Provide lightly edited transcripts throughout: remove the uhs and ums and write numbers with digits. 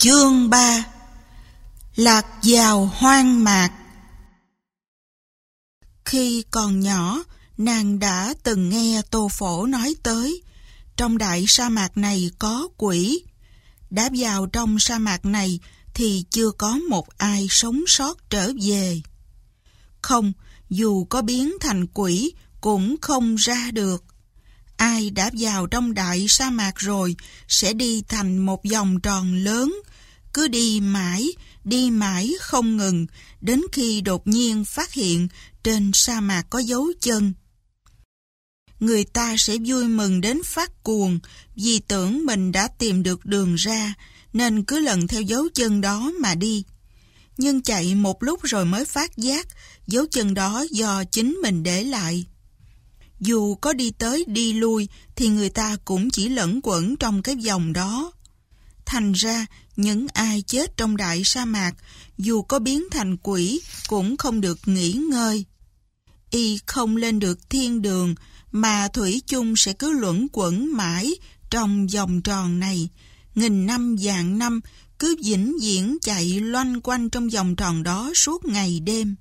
Chương 3. Lạc vào hoang mạc. Khi còn nhỏ, nàng đã từng nghe Tô Phổ nói tới, trong đại sa mạc này có quỷ. Đã vào trong sa mạc này thì chưa có một ai sống sót trở về. Không, dù có biến thành quỷ cũng không ra được. Ai đã vào trong đại sa mạc rồi sẽ đi thành một vòng tròn lớn, cứ đi mãi không ngừng, đến khi đột nhiên phát hiện trên sa mạc có dấu chân. Người ta sẽ vui mừng đến phát cuồng vì tưởng mình đã tìm được đường ra, nên cứ lần theo dấu chân đó mà đi. Nhưng chạy một lúc rồi mới phát giác dấu chân đó do chính mình để lại. Dù có đi tới đi lui thì người ta cũng chỉ lẫn quẩn trong cái vòng đó. Thành ra, những ai chết trong đại sa mạc, dù có biến thành quỷ, cũng không được nghỉ ngơi. Y không lên được thiên đường, mà thủy chung sẽ cứ luẩn quẩn mãi trong vòng tròn này. Nghìn năm vạn năm, cứ vĩnh viễn chạy loanh quanh trong vòng tròn đó suốt ngày đêm.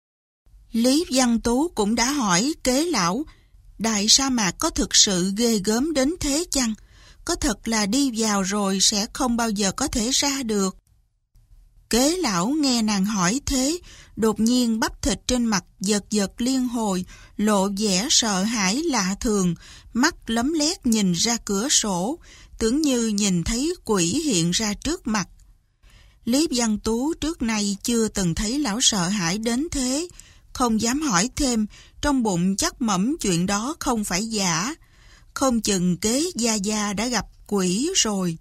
Lý Văn Tú cũng đã hỏi Kế Lão, đại sa mạc có thực sự ghê gớm đến thế chăng? Có thật là đi vào rồi sẽ không bao giờ có thể ra được? Kế Lão nghe nàng hỏi thế, đột nhiên bắp thịt trên mặt giật giật liên hồi, lộ vẻ sợ hãi lạ thường, mắt lấm lét nhìn ra cửa sổ, tưởng như nhìn thấy quỷ hiện ra trước mặt. Lý Văn Tú trước nay chưa từng thấy lão sợ hãi đến thế, không dám hỏi thêm, trong bụng chắc mẩm chuyện đó không phải giả. Không chừng Kế Gia Gia đã gặp quỷ rồi.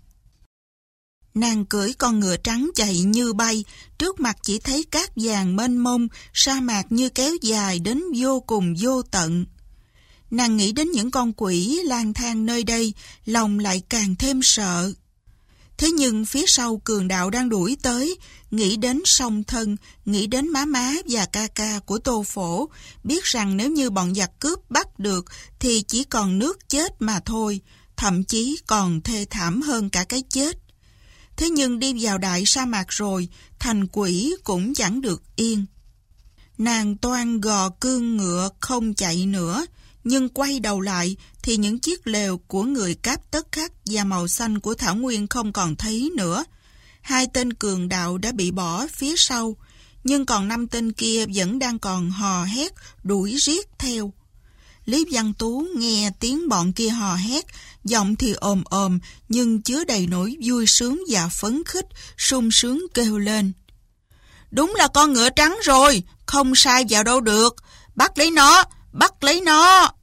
Nàng cưỡi con ngựa trắng chạy như bay, trước mặt chỉ thấy cát vàng mênh mông, sa mạc như kéo dài đến vô cùng vô tận. Nàng nghĩ đến những con quỷ lang thang nơi đây, lòng lại càng thêm sợ. Thế nhưng phía sau cường đạo đang đuổi tới, nghĩ đến song thân, nghĩ đến má má và ca ca của Tô Phổ, biết rằng nếu như bọn giặc cướp bắt được thì chỉ còn nước chết mà thôi, thậm chí còn thê thảm hơn cả cái chết. Thế nhưng đi vào đại sa mạc rồi, thành quỷ cũng chẳng được yên. Nàng toan gò cương ngựa không chạy nữa, nhưng quay đầu lại thì những chiếc lều của người cáp tất khắc và màu xanh của thảo nguyên không còn thấy nữa. Hai tên cường đạo đã bị bỏ phía sau, nhưng còn 5 tên kia vẫn đang còn hò hét đuổi riết theo. Lý Văn Tú nghe tiếng bọn kia hò hét, giọng thì ồm ồm nhưng chứa đầy nỗi vui sướng và phấn khích, sung sướng kêu lên: "Đúng là con ngựa trắng rồi, không sai vào đâu được, bắt lấy nó, bắt lấy nó!"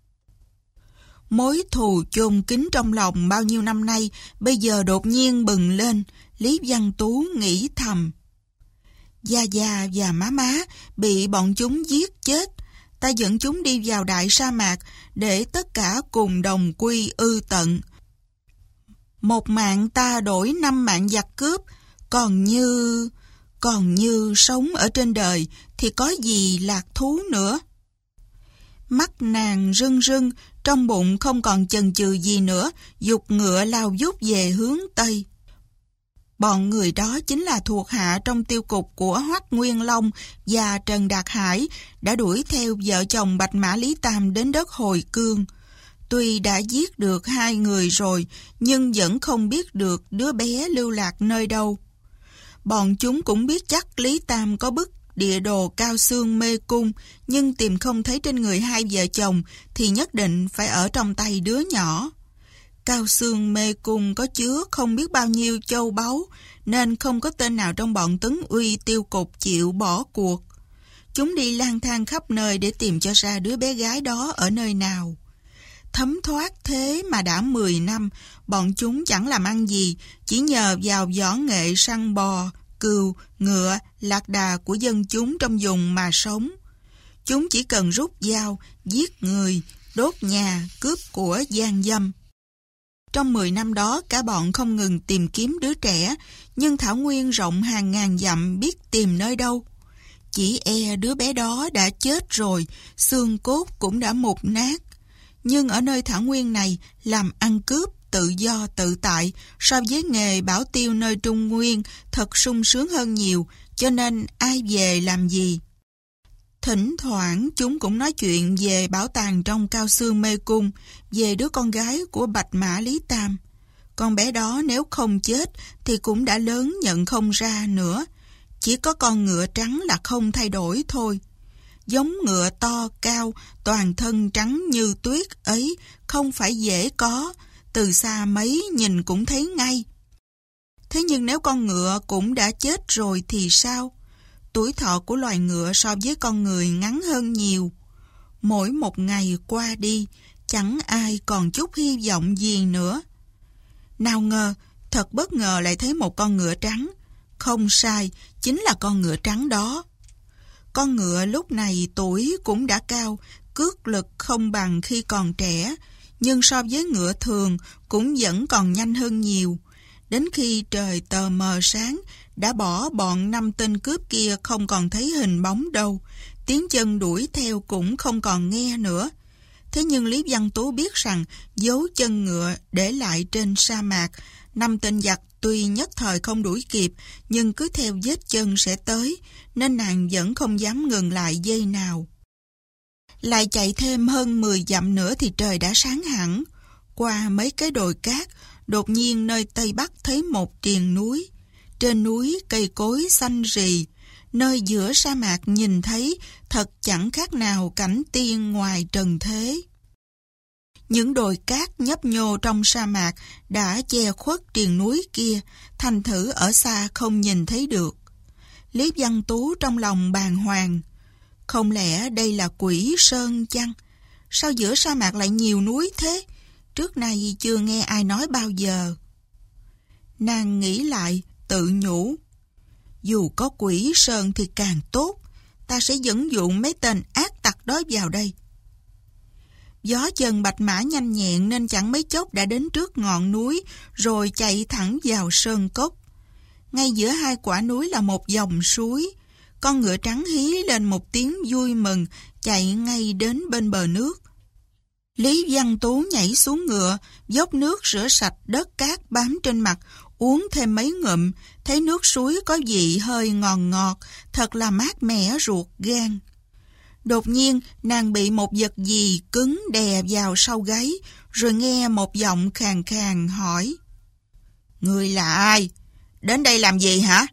Mối thù chôn kín trong lòng bao nhiêu năm nay bây giờ đột nhiên bừng lên. Lý Văn Tú nghĩ thầm: Gia Gia và má má bị bọn chúng giết chết, ta dẫn chúng đi vào đại sa mạc để tất cả cùng đồng quy ư tận. Một mạng ta đổi 5 mạng giặc cướp, còn như sống ở trên đời thì có gì lạc thú nữa. Mắt nàng rưng rưng, trong bụng không còn chần chừ gì nữa, giục ngựa lao vút về hướng Tây. Bọn người đó chính là thuộc hạ trong tiêu cục của Hoắc Nguyên Long và Trần Đạt Hải, đã đuổi theo vợ chồng Bạch Mã Lý Tam đến đất Hồi Cương. Tuy đã giết được 2 người rồi, nhưng vẫn không biết được đứa bé lưu lạc nơi đâu. Bọn chúng cũng biết chắc Lý Tam có bức địa đồ Cao Xương Mê Cung, nhưng tìm không thấy trên người hai vợ chồng thì nhất định phải ở trong tay đứa nhỏ. Cao Xương Mê Cung có chứa không biết bao nhiêu châu báu, nên không có tên nào trong bọn Tấn Uy tiêu cục chịu bỏ cuộc. Chúng đi lang thang khắp nơi để tìm cho ra đứa bé gái đó ở nơi nào. Thấm thoát thế mà đã 10 năm, bọn chúng chẳng làm ăn gì, chỉ nhờ vào võ nghệ săn bò, cừu, ngựa, lạc đà của dân chúng trong vùng mà sống. Chúng chỉ cần rút dao, giết người, đốt nhà, cướp của gian dâm. Trong 10 năm đó, cả bọn không ngừng tìm kiếm đứa trẻ, nhưng thảo nguyên rộng hàng ngàn dặm biết tìm nơi đâu. Chỉ e đứa bé đó đã chết rồi, xương cốt cũng đã mục nát. Nhưng ở nơi thảo nguyên này, làm ăn cướp tự do tự tại so với nghề bảo tiêu nơi Trung Nguyên thật sung sướng hơn nhiều, cho nên ai về làm gì. Thỉnh thoảng chúng cũng nói chuyện về bảo tàng trong Cao Xương Mê Cung, về đứa con gái của Bạch Mã Lý Tam. Con bé đó nếu không chết thì cũng đã lớn nhận không ra nữa. Chỉ có con ngựa trắng là không thay đổi thôi. Giống ngựa to cao, toàn thân trắng như tuyết ấy không phải dễ có, từ xa mấy nhìn cũng thấy ngay. Thế nhưng nếu con ngựa cũng đã chết rồi thì sao? Tuổi thọ của loài ngựa so với con người ngắn hơn nhiều. Mỗi một ngày qua đi, chẳng ai còn chút hy vọng gì nữa. Nào ngờ, thật bất ngờ lại thấy một con ngựa trắng. Không sai, chính là con ngựa trắng đó. Con ngựa lúc này tuổi cũng đã cao, cước lực không bằng khi còn trẻ, nhưng so với ngựa thường cũng vẫn còn nhanh hơn nhiều. Đến khi trời tờ mờ sáng, đã bỏ bọn 5 tên cướp kia không còn thấy hình bóng đâu, tiếng chân đuổi theo cũng không còn nghe nữa. Thế nhưng Lý Văn Tú biết rằng dấu chân ngựa để lại trên sa mạc, 5 tên giặc tuy nhất thời không đuổi kịp, nhưng cứ theo vết chân sẽ tới, nên nàng vẫn không dám ngừng lại giây nào. Lại chạy thêm hơn 10 dặm nữa thì trời đã sáng hẳn. Qua mấy cái đồi cát, đột nhiên nơi Tây Bắc thấy một triền núi. Trên núi cây cối xanh rì, nơi giữa sa mạc nhìn thấy thật chẳng khác nào cảnh tiên ngoài trần thế. Những đồi cát nhấp nhô trong sa mạc đã che khuất triền núi kia, thành thử ở xa không nhìn thấy được. Lý Văn Tú trong lòng bàng hoàng. Không lẽ đây là Quỷ Sơn chăng? Sao giữa sa mạc lại nhiều núi thế? Trước nay chưa nghe ai nói bao giờ. Nàng nghĩ lại, tự nhủ. Dù có Quỷ Sơn thì càng tốt, ta sẽ dẫn dụ mấy tên ác tặc đó vào đây. Gió chân bạch mã nhanh nhẹn nên chẳng mấy chốc đã đến trước ngọn núi, rồi chạy thẳng vào sơn cốc. Ngay giữa hai quả núi là một dòng suối. Con ngựa trắng hí lên một tiếng vui mừng, chạy ngay đến bên bờ nước. Lý Văn Tú nhảy xuống ngựa, dốc nước rửa sạch đất cát bám trên mặt, uống thêm mấy ngụm, thấy nước suối có vị hơi ngọt ngọt, thật là mát mẻ ruột gan. Đột nhiên, nàng bị một vật gì cứng đè vào sau gáy, rồi nghe một giọng khàn khàn hỏi. Người là ai? Đến đây làm gì hả?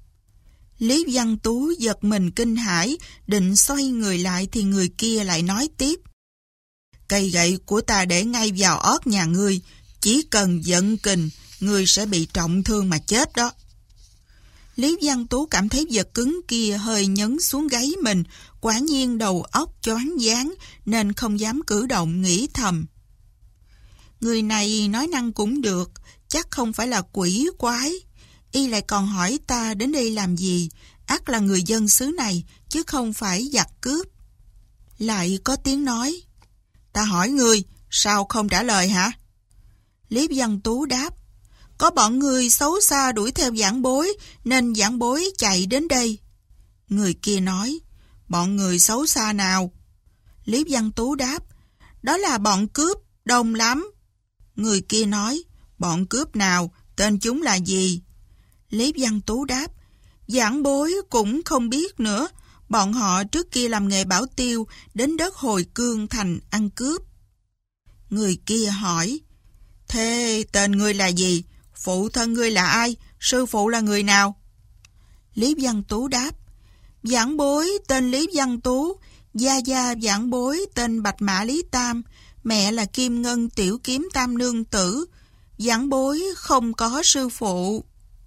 Lý Văn Tú giật mình kinh hãi, định xoay người lại thì người kia lại nói tiếp. Cây gậy của ta để ngay vào ót nhà ngươi, chỉ cần giận kình, ngươi sẽ bị trọng thương mà chết đó. Lý Văn Tú cảm thấy vật cứng kia hơi nhấn xuống gáy mình, quả nhiên đầu óc choáng váng nên không dám cử động, nghĩ thầm. Người này nói năng cũng được, chắc không phải là quỷ quái. Y lại còn hỏi ta đến đây làm gì, ắt là người dân xứ này, chứ không phải giặc cướp. Lại có tiếng nói. Ta hỏi ngươi, sao không trả lời hả? Lý Văn Tú đáp. Có bọn người xấu xa đuổi theo giảng bối, nên giảng bối chạy đến đây. Người kia nói. Bọn người xấu xa nào? Lý Văn Tú đáp. Đó là bọn cướp, đông lắm. Người kia nói. Bọn cướp nào? Tên chúng là gì? Lý Văn Tú đáp. Giảng bối cũng không biết nữa. Bọn họ trước kia làm nghề bảo tiêu, đến đất Hồi Cương thành ăn cướp. Người kia hỏi. Thế tên ngươi là gì? Phụ thân ngươi là ai? Sư phụ là người nào? Lý Văn Tú đáp. Giảng bối tên Lý Văn Tú, gia gia giảng bối tên Bạch Mã Lý Tam, mẹ là Kim Ngân Tiểu Kiếm Tam Nương Tử. Giảng bối không có sư phụ.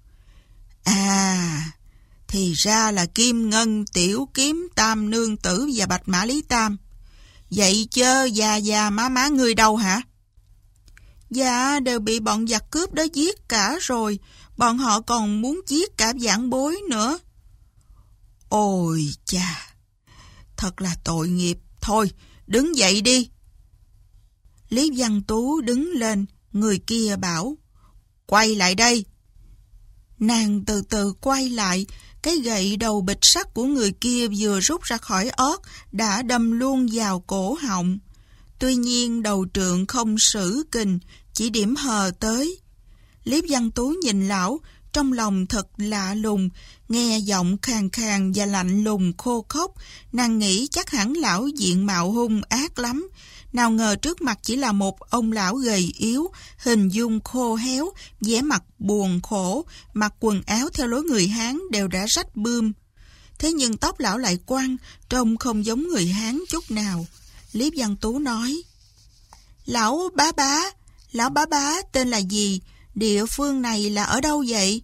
À, thì ra là Kim Ngân Tiểu Kiếm Tam Nương Tử và Bạch Mã Lý Tam. Vậy chớ gia má ngươi đâu hả? Dạ, đều bị bọn giặc cướp đó giết cả rồi. Bọn họ còn muốn giết cả giảng bối nữa. Ôi cha, thật là tội nghiệp. Thôi, đứng dậy đi. Lý Văn Tú đứng lên, người kia bảo. Quay lại đây. Nàng từ từ quay lại, cái gậy đầu bịch sắt của người kia vừa rút ra khỏi ót, đã đâm luôn vào cổ họng. Tuy nhiên đầu trượng không sử kình, chỉ điểm hờ tới. Lý Văn Tú nhìn lão, trong lòng thật lạ lùng, nghe giọng khàn khàn và lạnh lùng khô khốc, nàng nghĩ chắc hẳn lão diện mạo hung ác lắm. Nào ngờ trước mặt chỉ là một ông lão gầy yếu, hình dung khô héo, vẻ mặt buồn khổ, mặc quần áo theo lối người Hán đều đã rách bươm. Thế nhưng tóc lão lại quăn, trông không giống người Hán chút nào. Lý Văn Tú nói: Lão bá bá tên là gì? Địa phương này là ở đâu vậy?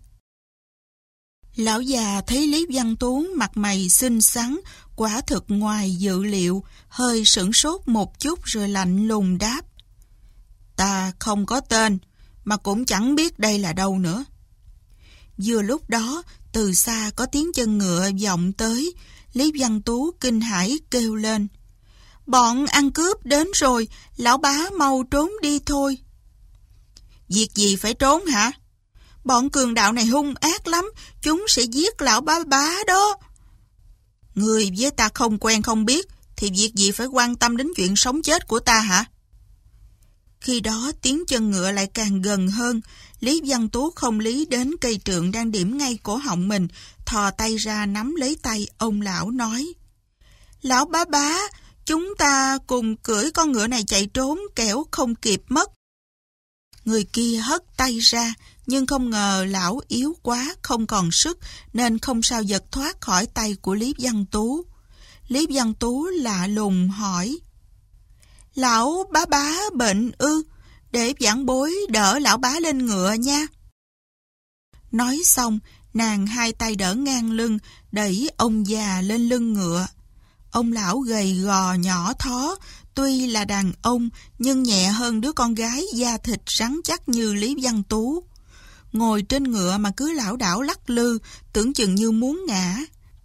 Lão già thấy Lý Văn Tú mặt mày xinh xắn, quả thực ngoài dự liệu, hơi sửng sốt một chút rồi lạnh lùng đáp: Ta không có tên, mà cũng chẳng biết đây là đâu nữa. Vừa lúc đó, từ xa có tiếng chân ngựa vọng tới. Lý Văn Tú kinh hãi kêu lên: Bọn ăn cướp đến rồi, lão bá mau trốn đi thôi. Việc gì phải trốn hả? Bọn cường đạo này hung ác lắm, chúng sẽ giết lão bá đó. Người với ta không quen không biết, thì việc gì phải quan tâm đến chuyện sống chết của ta hả? Khi đó tiếng chân ngựa lại càng gần hơn. Lý Văn Tú không lý đến cây trượng đang điểm ngay cổ họng mình, thò tay ra nắm lấy tay ông lão nói: Lão bá, chúng ta cùng cưỡi con ngựa này chạy trốn, kẻo không kịp mất. Người kia hất tay ra, nhưng không ngờ lão yếu quá, không còn sức, nên không sao giật thoát khỏi tay của Lý Văn Tú. Lý Văn Tú lạ lùng hỏi: Lão bá bệnh ư? Để vãn bối đỡ lão bá lên ngựa nha. Nói xong, nàng hai tay đỡ ngang lưng, đẩy ông già lên lưng ngựa. Ông lão gầy gò nhỏ thó, tuy là đàn ông nhưng nhẹ hơn đứa con gái da thịt rắn chắc như Lý Văn Tú. Ngồi trên ngựa mà cứ lảo đảo lắc lư, tưởng chừng như muốn ngã.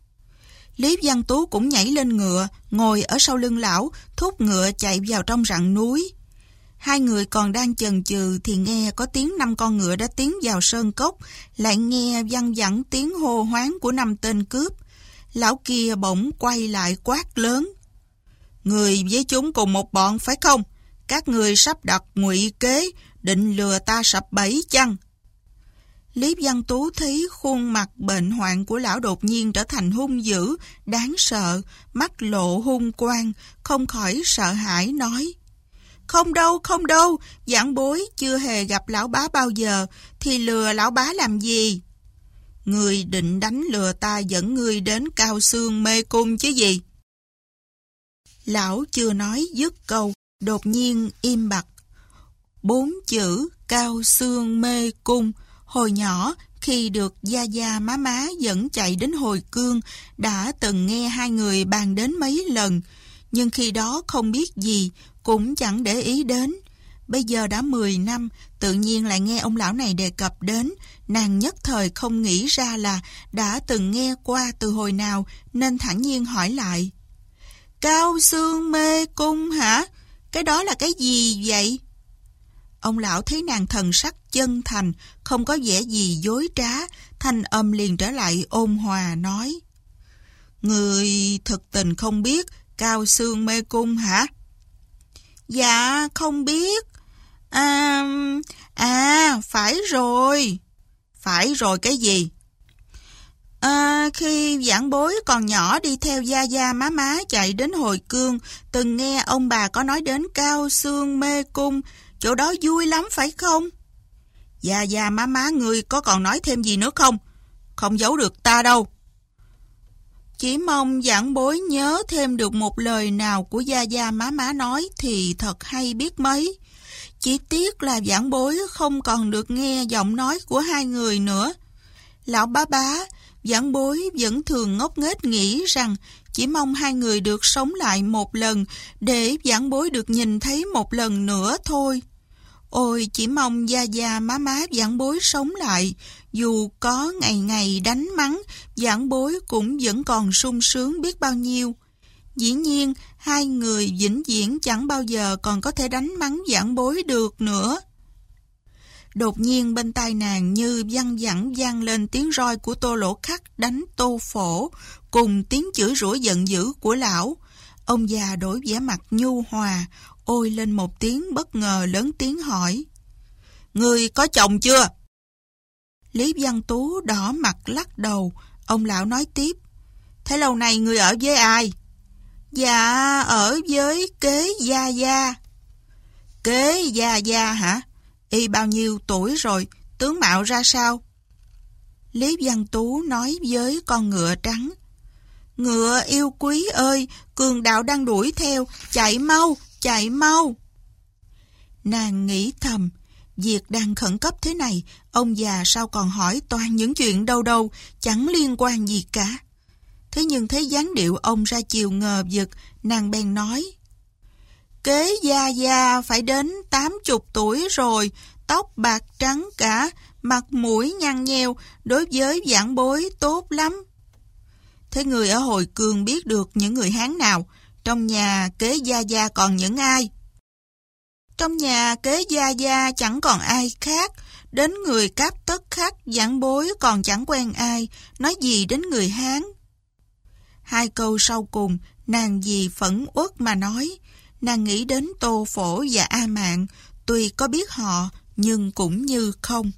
Lý Văn Tú cũng nhảy lên ngựa, ngồi ở sau lưng lão, thúc ngựa chạy vào trong rặng núi. Hai người còn đang chần chừ thì nghe có tiếng 5 con ngựa đã tiến vào sơn cốc, lại nghe văng vẳng tiếng hô hoán của 5 tên cướp. Lão kia bỗng quay lại quát lớn: Người với chúng cùng một bọn phải không? Các người sắp đặt ngụy kế, định lừa ta sập bẫy chăng? Lý Văn Tú thấy khuôn mặt bệnh hoạn của lão đột nhiên trở thành hung dữ, đáng sợ, mắt lộ hung quang, không khỏi sợ hãi nói: Không đâu, vãn bối chưa hề gặp lão bá bao giờ, thì lừa lão bá làm gì? Người định đánh lừa ta dẫn người đến Cao Xương mê cung chứ gì? Lão chưa nói dứt câu, đột nhiên im bặt. 4 chữ Cao Xương mê cung, hồi nhỏ khi được gia má dẫn chạy đến hồi cương, đã từng nghe hai người bàn đến mấy lần, nhưng khi đó không biết gì, cũng chẳng để ý đến. Bây giờ đã 10 năm, tự nhiên lại nghe ông lão này đề cập đến, nàng nhất thời không nghĩ ra là đã từng nghe qua từ hồi nào, nên thản nhiên hỏi lại: Cao Xương mê cung hả? Cái đó là cái gì vậy? Ông lão thấy nàng thần sắc chân thành, không có vẻ gì dối trá, thanh âm liền trở lại ôn hòa nói: Người thực tình không biết Cao Xương mê cung hả? Dạ không biết. Phải rồi. Phải rồi cái gì? Khi vãn bối còn nhỏ đi theo gia má chạy đến hồi cương, từng nghe ông bà có nói đến Cao Xương mê cung, chỗ đó vui lắm phải không? Gia má người có còn nói thêm gì nữa không? Không giấu được ta đâu. Chỉ mong vãn bối nhớ thêm được một lời nào của gia má nói thì thật hay biết mấy. Chỉ tiếc là vãn bối không còn được nghe giọng nói của hai người nữa. Lão bá, vãn bối vẫn thường ngốc nghếch nghĩ rằng chỉ mong hai người được sống lại một lần để vãn bối được nhìn thấy một lần nữa thôi. Ôi, chỉ mong gia má vãn bối sống lại, dù có ngày ngày đánh mắng, vãn bối cũng vẫn còn sung sướng biết bao nhiêu. Dĩ nhiên, hai người vĩnh viễn chẳng bao giờ còn có thể đánh mắng vãn bối được nữa. Đột nhiên bên tai nàng như văng vẳng vang lên tiếng roi của Tô Lỗ Khắc đánh Tô Phổ, cùng tiếng chửi rủa giận dữ của lão. Ông già đổi vẻ mặt nhu hòa, ôi lên một tiếng bất ngờ lớn tiếng hỏi: Ngươi có chồng chưa? Lý Văn Tú đỏ mặt lắc đầu. Ông lão nói tiếp. Thế lâu nay ngươi ở với ai? Dạ, ở với kế Gia Gia. Kế Gia Gia hả? Y bao nhiêu tuổi rồi? Tướng mạo ra sao? Lý Văn Tú nói với con ngựa trắng. Ngựa yêu quý ơi, cường đạo đang đuổi theo, chạy mau, chạy mau. Nàng nghĩ thầm, việc đang khẩn cấp thế này, ông già sao còn hỏi toàn những chuyện đâu đâu, chẳng liên quan gì cả. Thế nhưng thấy dáng điệu ông ra chiều ngờ vực, nàng bèn nói. Kế Gia Gia phải đến 80 tuổi rồi, tóc bạc trắng cả, mặt mũi nhăn nheo, đối với vãn bối tốt lắm. Thế người ở Hồi Cương biết được những người Hán nào? Trong nhà kế Gia Gia còn những ai? Trong nhà kế Gia Gia chẳng còn ai khác. Đến người Cáp Tất Khách vãn bối còn chẳng quen ai, nói gì đến người Hán. Hai câu sau cùng, nàng vì phẫn uất mà nói. Nàng nghĩ đến Tô Phổ và A Mạn, tuy có biết họ, nhưng cũng như không.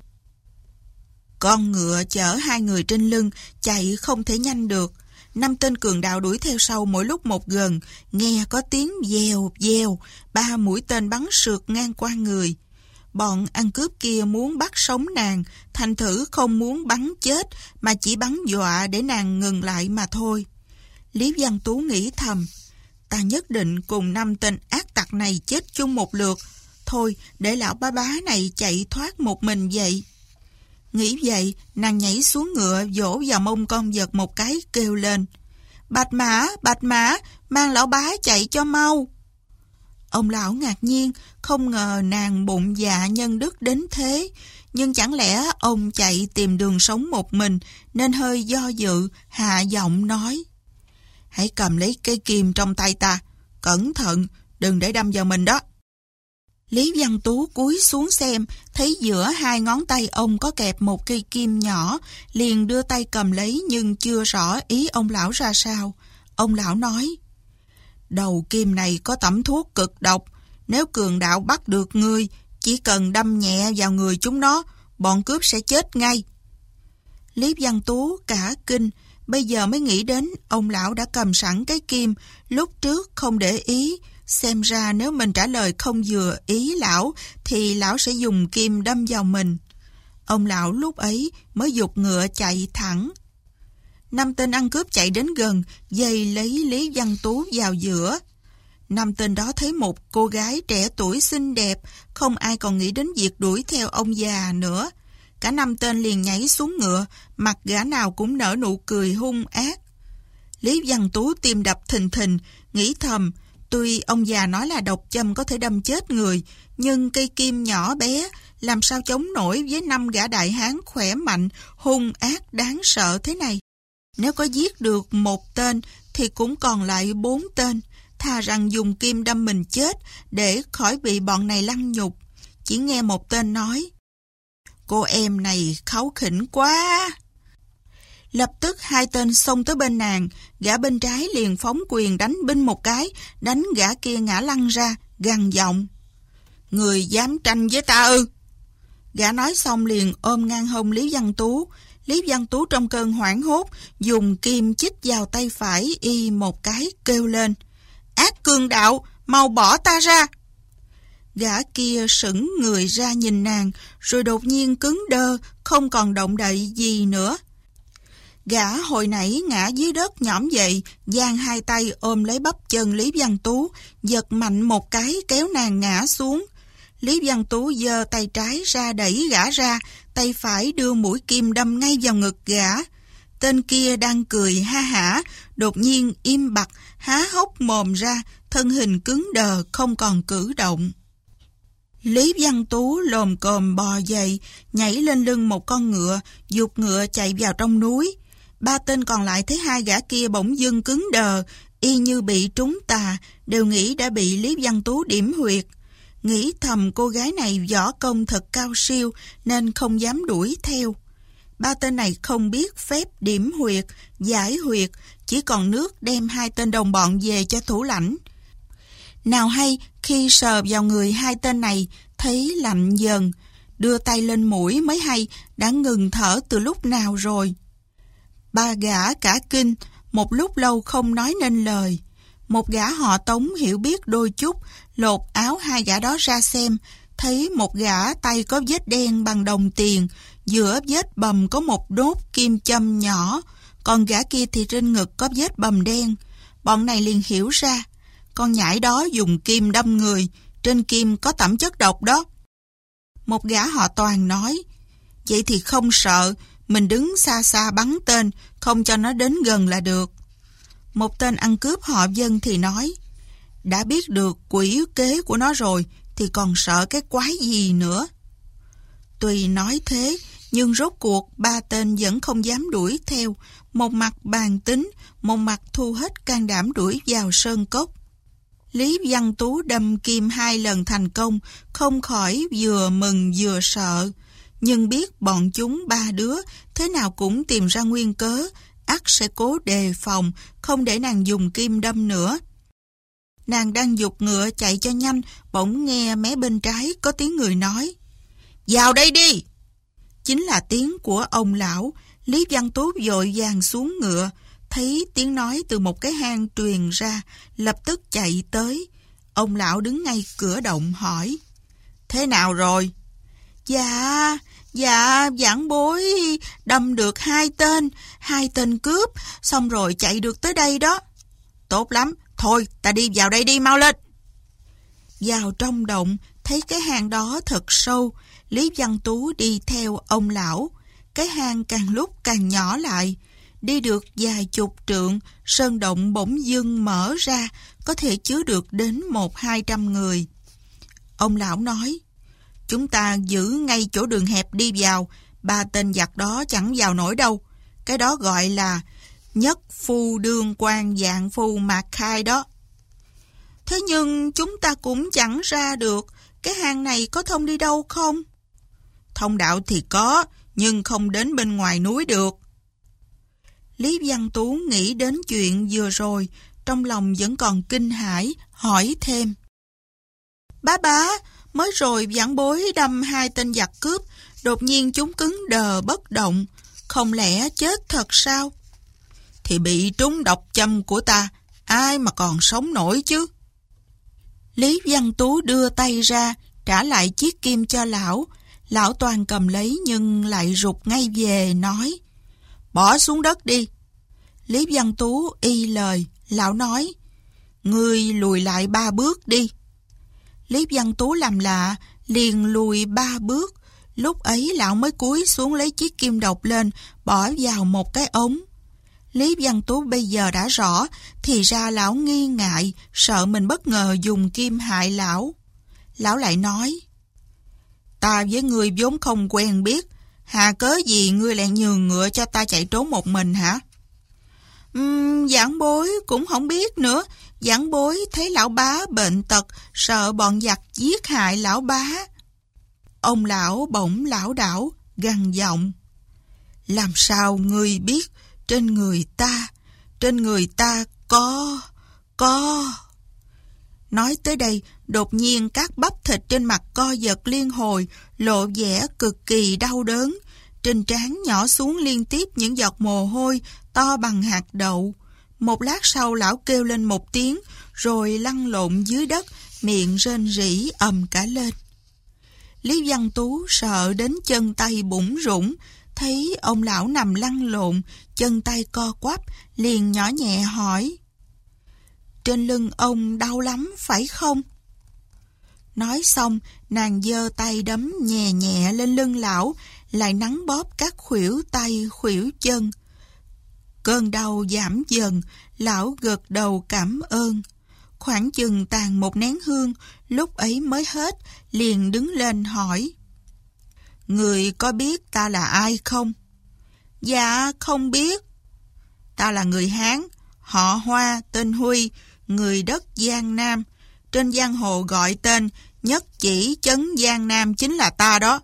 Con ngựa chở hai người trên lưng, chạy không thể nhanh được. 5 tên cường đạo đuổi theo sau mỗi lúc một gần, nghe có tiếng vèo vèo, 3 mũi tên bắn sượt ngang qua người. Bọn ăn cướp kia muốn bắt sống nàng, thành thử không muốn bắn chết, mà chỉ bắn dọa để nàng ngừng lại mà thôi. Lý Văn Tú nghĩ thầm, ta nhất định cùng 5 tên ác tặc này chết chung một lượt. Thôi, để lão bá bá này chạy thoát một mình vậy. Nghĩ vậy, nàng nhảy xuống ngựa, vỗ vào mông con vật một cái, kêu lên. Bạch mã, mang lão bá chạy cho mau. Ông lão ngạc nhiên, không ngờ nàng bụng dạ nhân đức đến thế. Nhưng chẳng lẽ ông chạy tìm đường sống một mình, nên hơi do dự, hạ giọng nói. Hãy cầm lấy cây kim trong tay ta, cẩn thận, đừng để đâm vào mình đó. Lý Văn Tú cúi xuống xem, thấy giữa 2 ngón tay ông có kẹp một cây kim nhỏ, liền đưa tay cầm lấy nhưng chưa rõ ý ông lão ra sao. Ông lão nói, đầu kim này có tẩm thuốc cực độc, nếu cường đạo bắt được ngươi, chỉ cần đâm nhẹ vào người chúng nó, bọn cướp sẽ chết ngay. Lý Văn Tú cả kinh, bây giờ mới nghĩ đến ông lão đã cầm sẵn cái kim, lúc trước không để ý. Xem ra nếu mình trả lời không vừa ý lão, thì lão sẽ dùng kim đâm vào mình. Ông lão lúc ấy mới giục ngựa chạy thẳng. 5 tên ăn cướp chạy đến gần, dây lấy Lý Văn Tú vào giữa. 5 tên đó thấy một cô gái trẻ tuổi xinh đẹp, không ai còn nghĩ đến việc đuổi theo ông già nữa. Cả 5 tên liền nhảy xuống ngựa, mặt gã nào cũng nở nụ cười hung ác. Lý Văn Tú tim đập thình thình, nghĩ thầm, tuy ông già nói là độc châm có thể đâm chết người, nhưng cây kim nhỏ bé làm sao chống nổi với 5 gã đại hán khỏe mạnh, hung ác đáng sợ thế này. Nếu có giết được 1 tên thì cũng còn lại 4 tên, thà rằng dùng kim đâm mình chết để khỏi bị bọn này lăng nhục. Chỉ nghe một tên nói, cô em này kháu khỉnh quá. Lập tức 2 tên xông tới bên nàng, gã bên trái liền phóng quyền đánh binh một cái, đánh gã kia ngã lăn ra, gằn giọng. Người dám tranh với ta ư? Gã nói xong liền ôm ngang hông Lý Văn Tú. Lý Văn Tú trong cơn hoảng hốt, dùng kim chích vào tay phải y một cái, kêu lên. Ác cường đạo, mau bỏ ta ra. Gã kia sững người ra nhìn nàng, rồi đột nhiên cứng đơ, không còn động đậy gì nữa. Gã hồi nãy ngã dưới đất nhõm dậy, giang 2 tay ôm lấy bắp chân Lý Văn Tú, giật mạnh một cái kéo nàng ngã xuống. Lý Văn Tú giơ tay trái ra đẩy gã ra, tay phải đưa mũi kim đâm ngay vào ngực gã. Tên kia đang cười ha hả, đột nhiên im bặt, há hốc mồm ra, thân hình cứng đờ, không còn cử động. Lý Văn Tú lồm cồm bò dậy, nhảy lên lưng một con ngựa, giục ngựa chạy vào trong núi. 3 tên còn lại thấy 2 gã kia bỗng dưng cứng đờ, y như bị trúng tà, đều nghĩ đã bị Lý Văn Tú điểm huyệt. Nghĩ thầm cô gái này võ công thật cao siêu nên không dám đuổi theo. 3 tên này không biết phép điểm huyệt, giải huyệt, chỉ còn nước đem 2 tên đồng bọn về cho thủ lãnh. Nào hay khi sờ vào người 2 tên này thấy lạnh dần, đưa tay lên mũi mới hay đã ngừng thở từ lúc nào rồi. Ba gã cả kinh, một lúc lâu không nói nên lời. Một gã họ Tống hiểu biết đôi chút, lột áo hai gã đó ra xem, thấy một gã tay có vết đen bằng đồng tiền, giữa vết bầm có một đốt kim châm nhỏ, còn gã kia thì trên ngực có vết bầm đen. Bọn này liền hiểu ra, con nhãi đó dùng kim đâm người, trên kim có tẩm chất độc đó. Một gã họ Toàn nói, vậy thì không sợ, mình đứng xa xa bắn tên, không cho nó đến gần là được. Một tên ăn cướp họ Dân thì nói, đã biết được quỷ kế của nó rồi, thì còn sợ cái quái gì nữa. Tuy nói thế, nhưng rốt cuộc ba tên vẫn không dám đuổi theo, một mặt bàn tính, một mặt thu hết can đảm đuổi vào sơn cốc. Lý Văn Tú đâm kim 2 lần thành công, không khỏi vừa mừng vừa sợ, nhưng biết bọn chúng 3 đứa thế nào cũng tìm ra nguyên cớ, ắt sẽ cố đề phòng, không để nàng dùng kim đâm nữa. Nàng đang giục ngựa chạy cho nhanh, bỗng nghe mé bên trái có tiếng người nói, vào đây đi! Chính là tiếng của ông lão. Lý Văn Tú vội vàng xuống ngựa, thấy tiếng nói từ một cái hang truyền ra, lập tức chạy tới. Ông lão đứng ngay cửa động hỏi, thế nào rồi? Dạ, vãn bối đâm được 2 tên cướp, xong rồi chạy được tới đây đó. Tốt lắm, thôi ta đi vào đây đi, mau lên. Vào trong động, thấy cái hang đó thật sâu, Lý Văn Tú đi theo ông lão. Cái hang càng lúc càng nhỏ lại, đi được vài chục trượng, sơn động bỗng dưng mở ra, có thể chứa được đến 100-200 người. Ông lão nói, chúng ta giữ ngay chỗ đường hẹp đi vào, 3 tên giặc đó chẳng vào nổi đâu. Cái đó gọi là nhất phu đương quan dạng phu mạc khai đó. Thế nhưng chúng ta cũng chẳng ra được, cái hang này có thông đi đâu không? Thông đạo thì có, nhưng không đến bên ngoài núi được. Lý Văn Tú nghĩ đến chuyện vừa rồi, trong lòng vẫn còn kinh hãi, hỏi thêm. Bá, mới rồi vãn bối đâm 2 tên giặc cướp, đột nhiên chúng cứng đờ bất động, không lẽ chết thật sao? Thì bị trúng độc châm của ta, ai mà còn sống nổi chứ? Lý Văn Tú đưa tay ra, trả lại chiếc kim cho lão. Lão Toàn cầm lấy nhưng lại rụt ngay về, nói, bỏ xuống đất đi. Lý Văn Tú y lời, lão nói, ngươi lùi lại 3 bước đi. Lý Văn Tú làm lạ, liền lùi 3 bước. Lúc ấy lão mới cúi xuống lấy chiếc kim độc lên, bỏ vào một cái ống. Lý Văn Tú bây giờ đã rõ, thì ra lão nghi ngại, sợ mình bất ngờ dùng kim hại lão. Lão lại nói, ta với ngươi vốn không quen biết, hà cớ gì ngươi lại nhường ngựa cho ta chạy trốn một mình hả? Vãn bối cũng không biết nữa, vãn bối thấy lão bá bệnh tật, sợ bọn giặc giết hại lão bá. Ông lão bỗng lảo đảo, gằn giọng, làm sao ngươi biết trên người ta có... Nói tới đây, đột nhiên các bắp thịt trên mặt co giật liên hồi, lộ vẻ cực kỳ đau đớn. Trên trán nhỏ xuống liên tiếp những giọt mồ hôi to bằng hạt đậu. Một lát sau lão kêu lên một tiếng, rồi lăn lộn dưới đất, miệng rên rỉ ầm cả lên. Lý Văn Tú sợ đến chân tay bủn rủn, thấy ông lão nằm lăn lộn, chân tay co quắp, liền nhỏ nhẹ hỏi, trên lưng ông đau lắm phải không? Nói xong, nàng giơ tay đấm nhẹ nhẹ lên lưng lão, lại nắn bóp các khuỷu tay khuỷu chân. Cơn đau giảm dần, lão gật đầu cảm ơn. Khoảng chừng tàn một nén hương, lúc ấy mới hết, liền đứng lên hỏi, người có biết ta là ai không? Dạ không biết. Ta là người Hán, họ Hoa, tên Huy, người đất Giang Nam. Trên giang hồ gọi tên Nhất Chỉ Chấn Giang Nam chính là ta đó.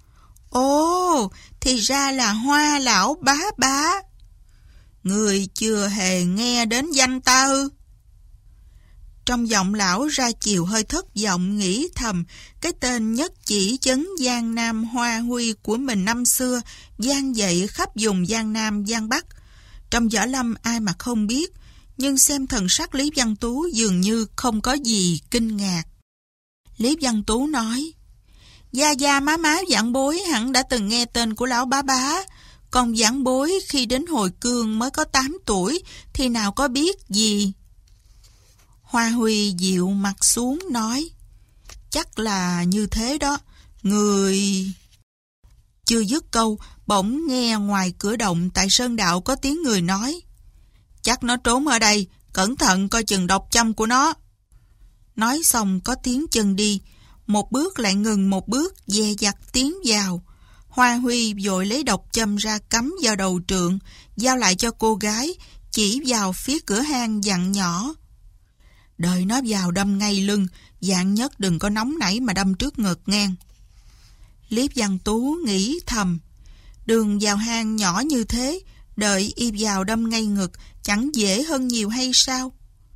Ồ, thì ra là Hoa lão bá. Người chưa hề nghe đến danh ta ư? Trong giọng lão ra chiều hơi thất vọng, nghĩ thầm cái tên nhất chỉ chấn Giang Nam Hoa Huy của mình năm xưa vang dậy khắp vùng Giang Nam Giang Bắc. Trong võ lâm ai mà không biết, nhưng xem thần sắc Lý Văn Tú dường như không có gì kinh ngạc. Lý Văn Tú nói: Gia má vãn bối hẳn đã từng nghe tên của lão bá, còn vãn bối khi đến hồi cương mới có 8 tuổi thì nào có biết gì. Hoa Huy dịu mặt xuống nói: Chắc là như thế đó, người... Chưa dứt câu, bỗng nghe ngoài cửa động tại sơn đạo có tiếng người nói: Chắc nó trốn ở đây, cẩn thận coi chừng độc châm của nó. Nói xong có tiếng chân đi, một bước lại ngừng một bước, dè dặt tiến vào. Hoa Huy vội lấy độc châm ra cắm vào đầu trượng, giao lại cho cô gái, chỉ vào phía cửa hang dặn nhỏ: Đợi nó vào đâm ngay lưng, vạn nhất đừng có nóng nảy mà đâm trước ngực ngang. Lý Văn Tú nghĩ thầm, đường vào hang nhỏ như thế, đợi y vào đâm ngay ngực chẳng dễ hơn nhiều hay sao?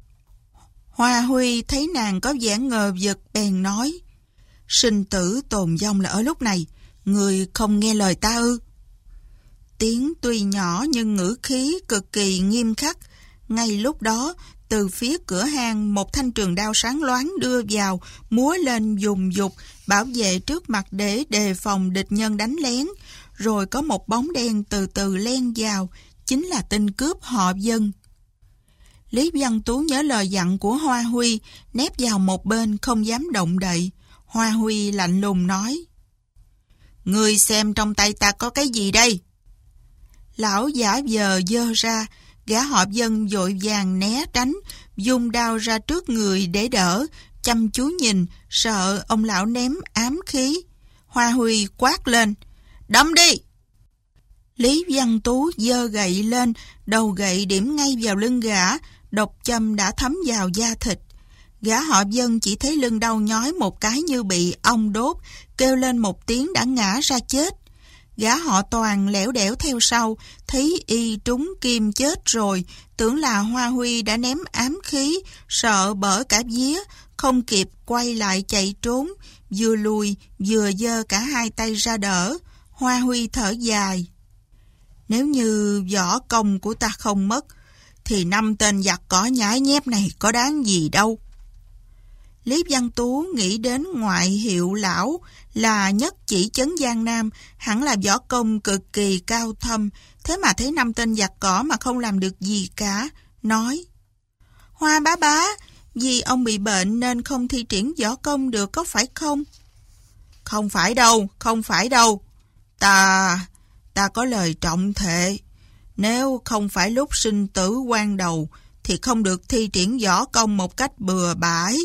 Hoa Huy thấy nàng có vẻ ngờ vực bèn nói: Sinh tử tồn vong là ở lúc này, người không nghe lời ta ư? Tiếng tuy nhỏ nhưng ngữ khí cực kỳ nghiêm khắc. Ngay lúc đó, từ phía cửa hang một thanh trường đao sáng loáng đưa vào, múa lên dùng dục, bảo vệ trước mặt để đề phòng địch nhân đánh lén. Rồi có một bóng đen từ từ len vào, chính là tên cướp họ Dân. Lý Văn Tú nhớ lời dặn của Hoa Huy, nép vào một bên không dám động đậy. Hoa Huy lạnh lùng nói: Ngươi xem trong tay ta có cái gì đây? Lão giả vờ giơ ra, gã họ Dân vội vàng né tránh, dùng đao ra trước người để đỡ, chăm chú nhìn, sợ ông lão ném ám khí. Hoa Huy quát lên: Đâm đi! Lý Văn Tú giơ gậy lên, đầu gậy điểm ngay vào lưng gã, độc châm đã thấm vào da thịt. Gã họ Dân chỉ thấy lưng đau nhói một cái như bị ong đốt, kêu lên một tiếng đã ngã ra chết. Gã họ Toàn lẻo đẻo theo sau, thấy y trúng kim chết rồi, tưởng là Hoa Huy đã ném ám khí, sợ bở cả vía, không kịp quay lại chạy trốn, vừa lùi vừa giơ cả hai tay ra đỡ. Hoa Huy thở dài: Nếu như võ công của ta không mất, thì 5 tên giặc cỏ nhãi nhép này có đáng gì đâu. Lý Văn Tú nghĩ đến ngoại hiệu lão là nhất chỉ chấn Giang Nam, hẳn là võ công cực kỳ cao thâm, thế mà thấy 5 tên giặc cỏ mà không làm được gì cả, nói: Hoa bá, vì ông bị bệnh nên không thi triển võ công được có phải không? Không phải đâu. Ta có lời trọng thệ. Nếu không phải lúc sinh tử quan đầu thì không được thi triển võ công một cách bừa bãi.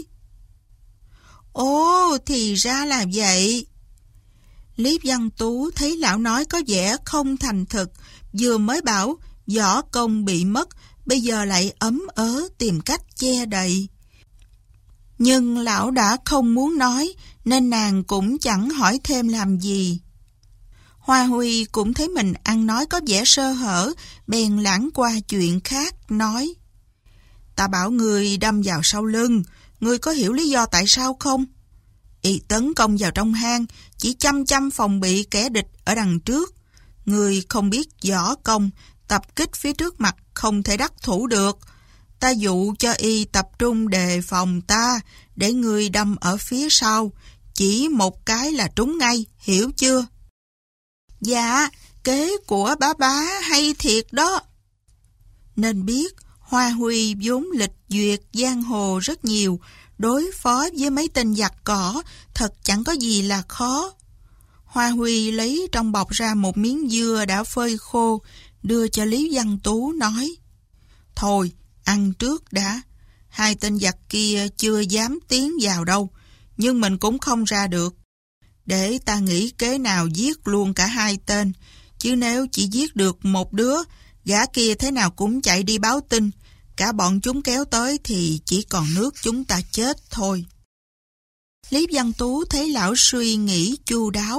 Ồ, thì ra là vậy. Lý Văn Tú thấy lão nói có vẻ không thành thực, vừa mới bảo võ công bị mất, bây giờ lại ấm ớ tìm cách che đậy. Nhưng lão đã không muốn nói, nên nàng cũng chẳng hỏi thêm làm gì. Hoa Huy cũng thấy mình ăn nói có vẻ sơ hở, bèn lãng qua chuyện khác, nói: Ta bảo người đâm vào sau lưng, ngươi có hiểu lý do tại sao không? Y tấn công vào trong hang, chỉ chăm phòng bị kẻ địch ở đằng trước. Ngươi không biết võ công, tập kích phía trước mặt không thể đắc thủ được. Ta dụ cho y tập trung đề phòng ta, để ngươi đâm ở phía sau, chỉ một cái là trúng ngay, hiểu chưa? Dạ, kế của bá hay thiệt đó. Nên biết Hoa Huy vốn lịch duyệt giang hồ rất nhiều, đối phó với mấy tên giặc cỏ thật chẳng có gì là khó. Hoa Huy lấy trong bọc ra một miếng dưa đã phơi khô, đưa cho Lý Văn Tú nói: Thôi, ăn trước đã. 2 tên giặc kia chưa dám tiến vào đâu, nhưng mình cũng không ra được. Để ta nghĩ kế nào giết luôn cả 2 tên, chứ nếu chỉ giết được một đứa, gã kia thế nào cũng chạy đi báo tin. Cả bọn chúng kéo tới thì chỉ còn nước chúng ta chết thôi. Lý Văn Tú thấy lão suy nghĩ chu đáo,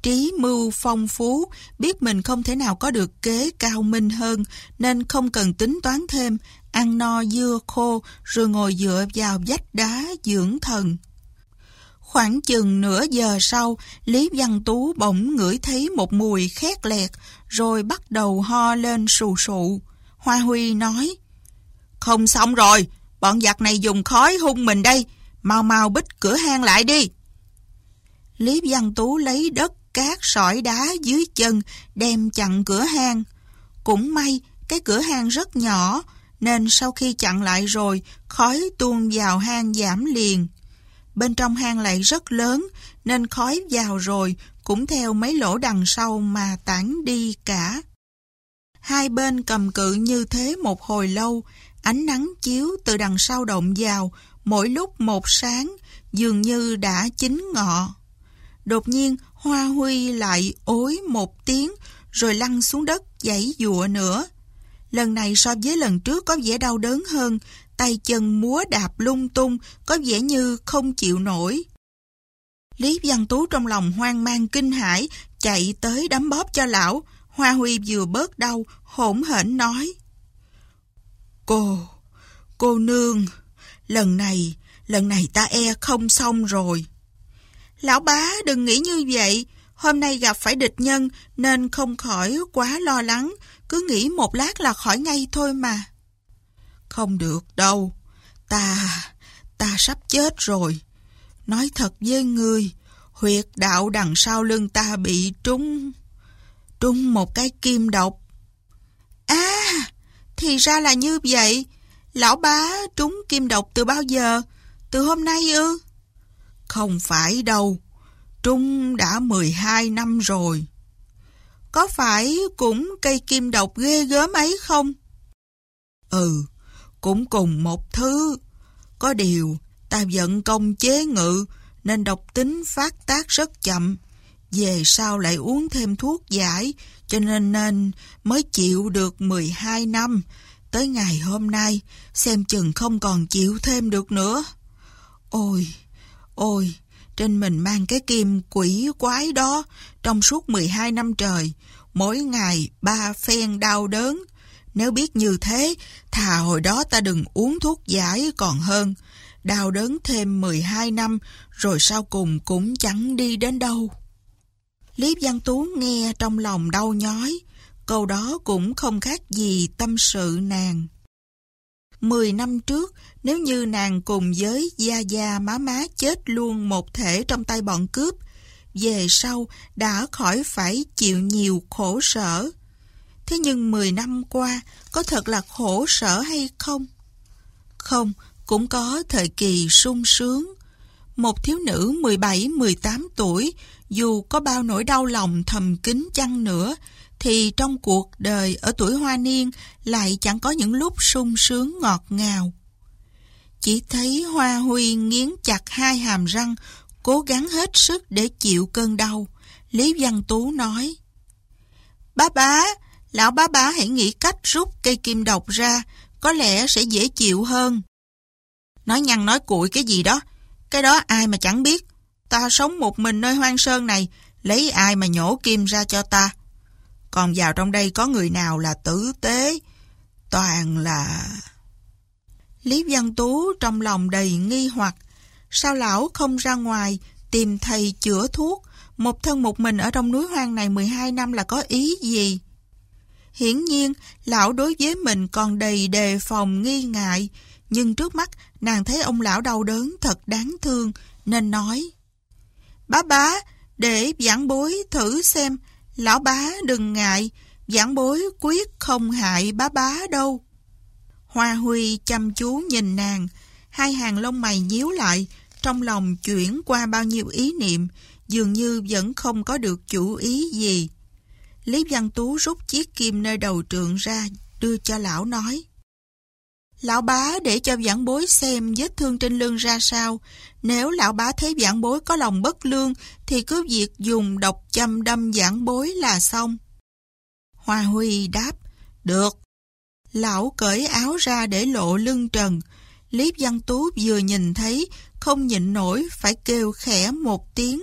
trí mưu phong phú, biết mình không thể nào có được kế cao minh hơn, nên không cần tính toán thêm, ăn no dưa khô rồi ngồi dựa vào vách đá dưỡng thần. Khoảng chừng nửa giờ sau, Lý Văn Tú bỗng ngửi thấy một mùi khét lẹt, rồi bắt đầu ho lên sù sụ. Hoa Huy nói, không xong rồi, bọn giặc này dùng khói hun mình đây, mau mau bít cửa hang lại đi. Lý Văn Tú lấy đất, cát, sỏi đá dưới chân, đem chặn cửa hang. Cũng may, cái cửa hang rất nhỏ, nên sau khi chặn lại rồi, khói tuôn vào hang giảm liền. Bên trong hang lại rất lớn, nên khói vào rồi cũng theo mấy lỗ đằng sau mà tản đi cả. Hai bên cầm cự như thế một hồi lâu, ánh nắng chiếu từ đằng sau động vào, mỗi lúc một sáng, dường như đã chín ngọ. Đột nhiên, Hoa Huy lại ối một tiếng, rồi lăn xuống đất giãy giụa nữa. Lần này so với lần trước có vẻ đau đớn hơn, tay chân múa đạp lung tung, có vẻ như không chịu nổi. Lý Văn Tú trong lòng hoang mang kinh hãi, chạy tới đấm bóp cho lão. Hoa Huy vừa bớt đau, hỗn hển nói, Cô nương, lần này ta e không xong rồi. Lão bá đừng nghĩ như vậy, hôm nay gặp phải địch nhân nên không khỏi quá lo lắng, cứ nghĩ một lát là khỏi ngay thôi mà. Không được đâu, ta sắp chết rồi. Nói thật với ngươi, huyệt đạo đằng sau lưng ta bị trúng một cái kim độc. À, thì ra là như vậy. Lão bá trúng kim độc từ bao giờ? Từ hôm nay ư? Không phải đâu, trúng đã 12 năm rồi. Có phải cũng cây kim độc ghê gớm ấy không? Ừ, cũng cùng một thứ. Có điều, ta vận công chế ngự, nên độc tính phát tác rất chậm. Về sau lại uống thêm thuốc giải, cho nên mới chịu được 12 năm. Tới ngày hôm nay, xem chừng không còn chịu thêm được nữa. Ôi, trên mình mang cái kim quỷ quái đó trong suốt 12 năm trời, mỗi ngày 3 phen đau đớn. Nếu biết như thế, thà hồi đó ta đừng uống thuốc giải còn hơn. Đau đớn thêm 12 năm, rồi sau cùng cũng chẳng đi đến đâu. Lý Văn Tú nghe trong lòng đau nhói, câu đó cũng không khác gì tâm sự nàng. 10 năm trước, nếu như nàng cùng với gia má chết luôn một thể trong tay bọn cướp, về sau đã khỏi phải chịu nhiều khổ sở. Thế nhưng 10 năm qua, có thật là khổ sở hay không? Không, cũng có thời kỳ sung sướng. Một thiếu nữ 17-18 tuổi, dù có bao nỗi đau lòng thầm kín chăng nữa, thì trong cuộc đời ở tuổi hoa niên lại chẳng có những lúc sung sướng ngọt ngào. Chỉ thấy Hoa Huy nghiến chặt hai hàm răng, cố gắng hết sức để chịu cơn đau. Lý Văn Tú nói, Bá, lão bá hãy nghĩ cách rút cây kim độc ra, có lẽ sẽ dễ chịu hơn. Nói nhăng nói cuội cái gì đó, cái đó ai mà chẳng biết. Ta sống một mình nơi hoang sơn này, lấy ai mà nhổ kim ra cho ta. Còn vào trong đây có người nào là tử tế, toàn là... Lý Văn Tú trong lòng đầy nghi hoặc, sao lão không ra ngoài tìm thầy chữa thuốc, một thân một mình ở trong núi hoang này 12 năm là có ý gì? Hiển nhiên, lão đối với mình còn đầy đề phòng nghi ngại, nhưng trước mắt nàng thấy ông lão đau đớn thật đáng thương, nên nói, Bá, để vãn bối thử xem, lão bá đừng ngại, vãn bối quyết không hại bá đâu. Hoa Huy chăm chú nhìn nàng, hai hàng lông mày nhíu lại, trong lòng chuyển qua bao nhiêu ý niệm, dường như vẫn không có được chủ ý gì. Lý Văn Tú rút chiếc kim nơi đầu trượng ra, đưa cho lão nói, Lão bá để cho vãn bối xem vết thương trên lưng ra sao. Nếu lão bá thấy vãn bối có lòng bất lương, thì cứ việc dùng độc châm đâm vãn bối là xong. Hoa Huy đáp, được. Lão cởi áo ra để lộ lưng trần. Lý Văn Tú vừa nhìn thấy, không nhịn nổi phải kêu khẽ một tiếng,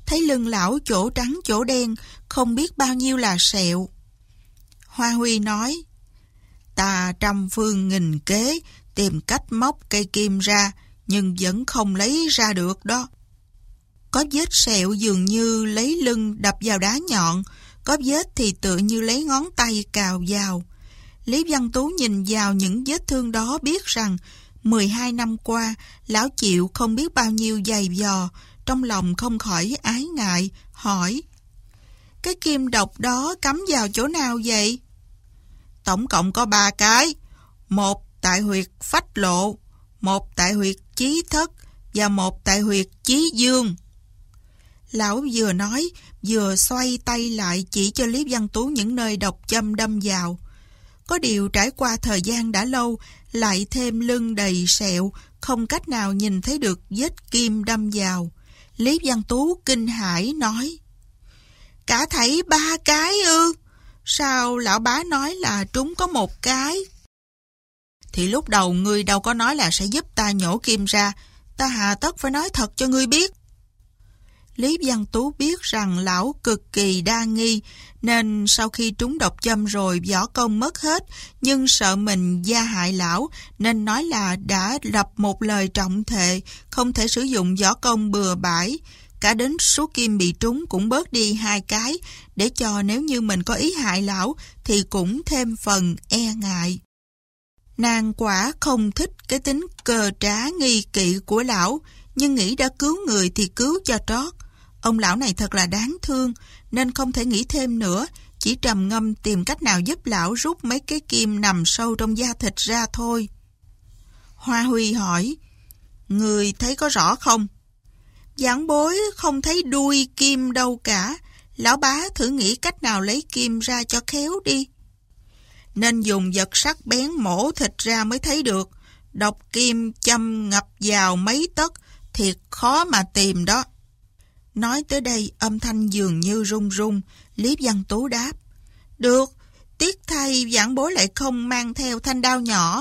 thấy lưng lão chỗ trắng chỗ đen, không biết bao nhiêu là sẹo. Hoa Huy nói, ta trăm phương nghìn kế tìm cách móc cây kim ra, nhưng vẫn không lấy ra được đó. Có vết sẹo dường như lấy lưng đập vào đá nhọn, có vết thì tựa như lấy ngón tay cào vào. Lý Văn Tú nhìn vào những vết thương đó biết rằng 12 năm qua, lão chịu không biết bao nhiêu giày vò, trong lòng không khỏi ái ngại, hỏi, cái kim độc đó cắm vào chỗ nào vậy? Tổng cộng có 3 cái, một tại huyệt phách lộ, một tại huyệt chí thất và một tại huyệt chí dương. Lão vừa nói, vừa xoay tay lại chỉ cho Lý Văn Tú những nơi độc châm đâm vào. Có điều trải qua thời gian đã lâu, lại thêm lưng đầy sẹo, không cách nào nhìn thấy được vết kim đâm vào. Lý Văn Tú kinh hãi nói, cả thảy 3 cái ư? Sao lão bá nói là trúng có 1 cái? Thì lúc đầu ngươi đâu có nói là sẽ giúp ta nhổ kim ra, ta hà tất phải nói thật cho ngươi biết. Lý Văn Tú biết rằng lão cực kỳ đa nghi, nên sau khi trúng độc châm rồi võ công mất hết, nhưng sợ mình gia hại lão, nên nói là đã lập một lời trọng thệ, không thể sử dụng võ công bừa bãi. Cả đến số kim bị trúng cũng bớt đi 2 cái, để cho nếu như mình có ý hại lão, thì cũng thêm phần e ngại. Nàng quả không thích cái tính cờ trá nghi kỵ của lão, nhưng nghĩ đã cứu người thì cứu cho trót. Ông lão này thật là đáng thương, nên không thể nghĩ thêm nữa, chỉ trầm ngâm tìm cách nào giúp lão rút mấy cái kim nằm sâu trong da thịt ra thôi. Hoa Huy hỏi, người thấy có rõ không? Giảng bối không thấy đuôi kim đâu cả, lão bá thử nghĩ cách nào lấy kim ra cho khéo đi. Nên dùng vật sắc bén mổ thịt ra mới thấy được, độc kim châm ngập vào mấy tấc, thiệt khó mà tìm đó. Nói tới đây âm thanh dường như run run. Lý Văn Tú đáp, được, tiếc thay giảng bối lại không mang theo thanh đao nhỏ.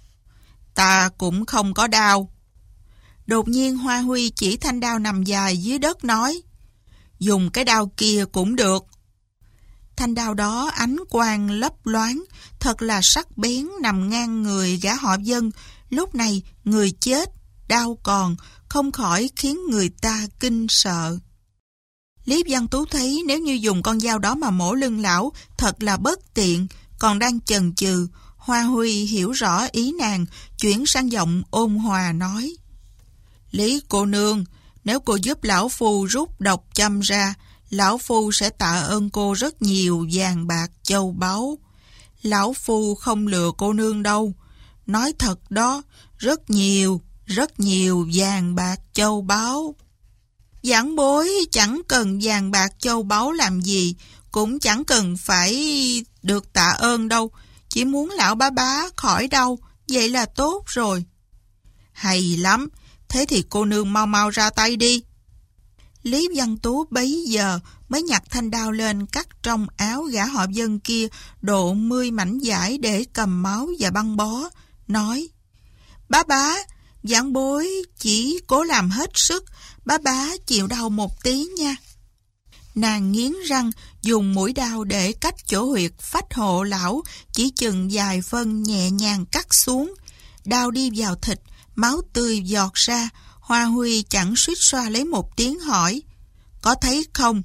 Ta cũng không có đao. Đột nhiên Hoa Huy chỉ thanh đao nằm dài dưới đất nói, dùng cái đao kia cũng được. Thanh đao đó ánh quang lấp loáng, thật là sắc bén nằm ngang người gã họ Dân. Lúc này người chết, đao còn, không khỏi khiến người ta kinh sợ. Lý Văn Tú thấy nếu như dùng con dao đó mà mổ lưng lão, thật là bất tiện, còn đang chần chừ. Hoa Huy hiểu rõ ý nàng, chuyển sang giọng ôn hòa nói, Lý cô nương, nếu cô giúp lão phu rút độc châm ra, lão phu sẽ tạ ơn cô rất nhiều vàng bạc châu báu. Lão phu không lừa cô nương đâu, nói thật đó, rất nhiều vàng bạc châu báu. Giảng bối chẳng cần vàng bạc châu báu làm gì, cũng chẳng cần phải được tạ ơn đâu, chỉ muốn lão bá khỏi đau, vậy là tốt rồi. Hay lắm, thế thì cô nương mau mau ra tay đi. Lý Văn Tú bấy giờ mới nhặt thanh đao lên, cắt trong áo gã họ Dân kia độ 10 mảnh vải để cầm máu và băng bó, nói, bá, giảng bối chỉ cố làm hết sức, bá chịu đau một tí nha. Nàng nghiến răng, dùng mũi đao để cách chỗ huyệt phách hộ lão, chỉ chừng vài phân nhẹ nhàng cắt xuống. Đao đi vào thịt, máu tươi giọt ra. Hoa Huy chẳng suýt xoa lấy một tiếng hỏi, có thấy không?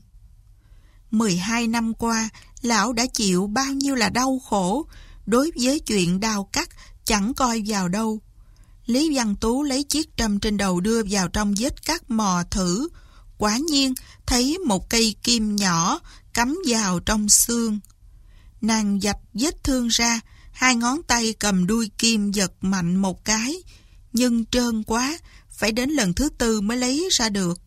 12 năm qua, lão đã chịu bao nhiêu là đau khổ, đối với chuyện đao cắt chẳng coi vào đâu. Lý Văn Tú lấy chiếc trâm trên đầu đưa vào trong vết cắt mò thử. Quả nhiên thấy một cây kim nhỏ cắm vào trong xương. Nàng dạch vết thương ra, 2 ngón tay cầm đuôi kim giật mạnh một cái, nhưng trơn quá, phải đến lần thứ 4 mới lấy ra được.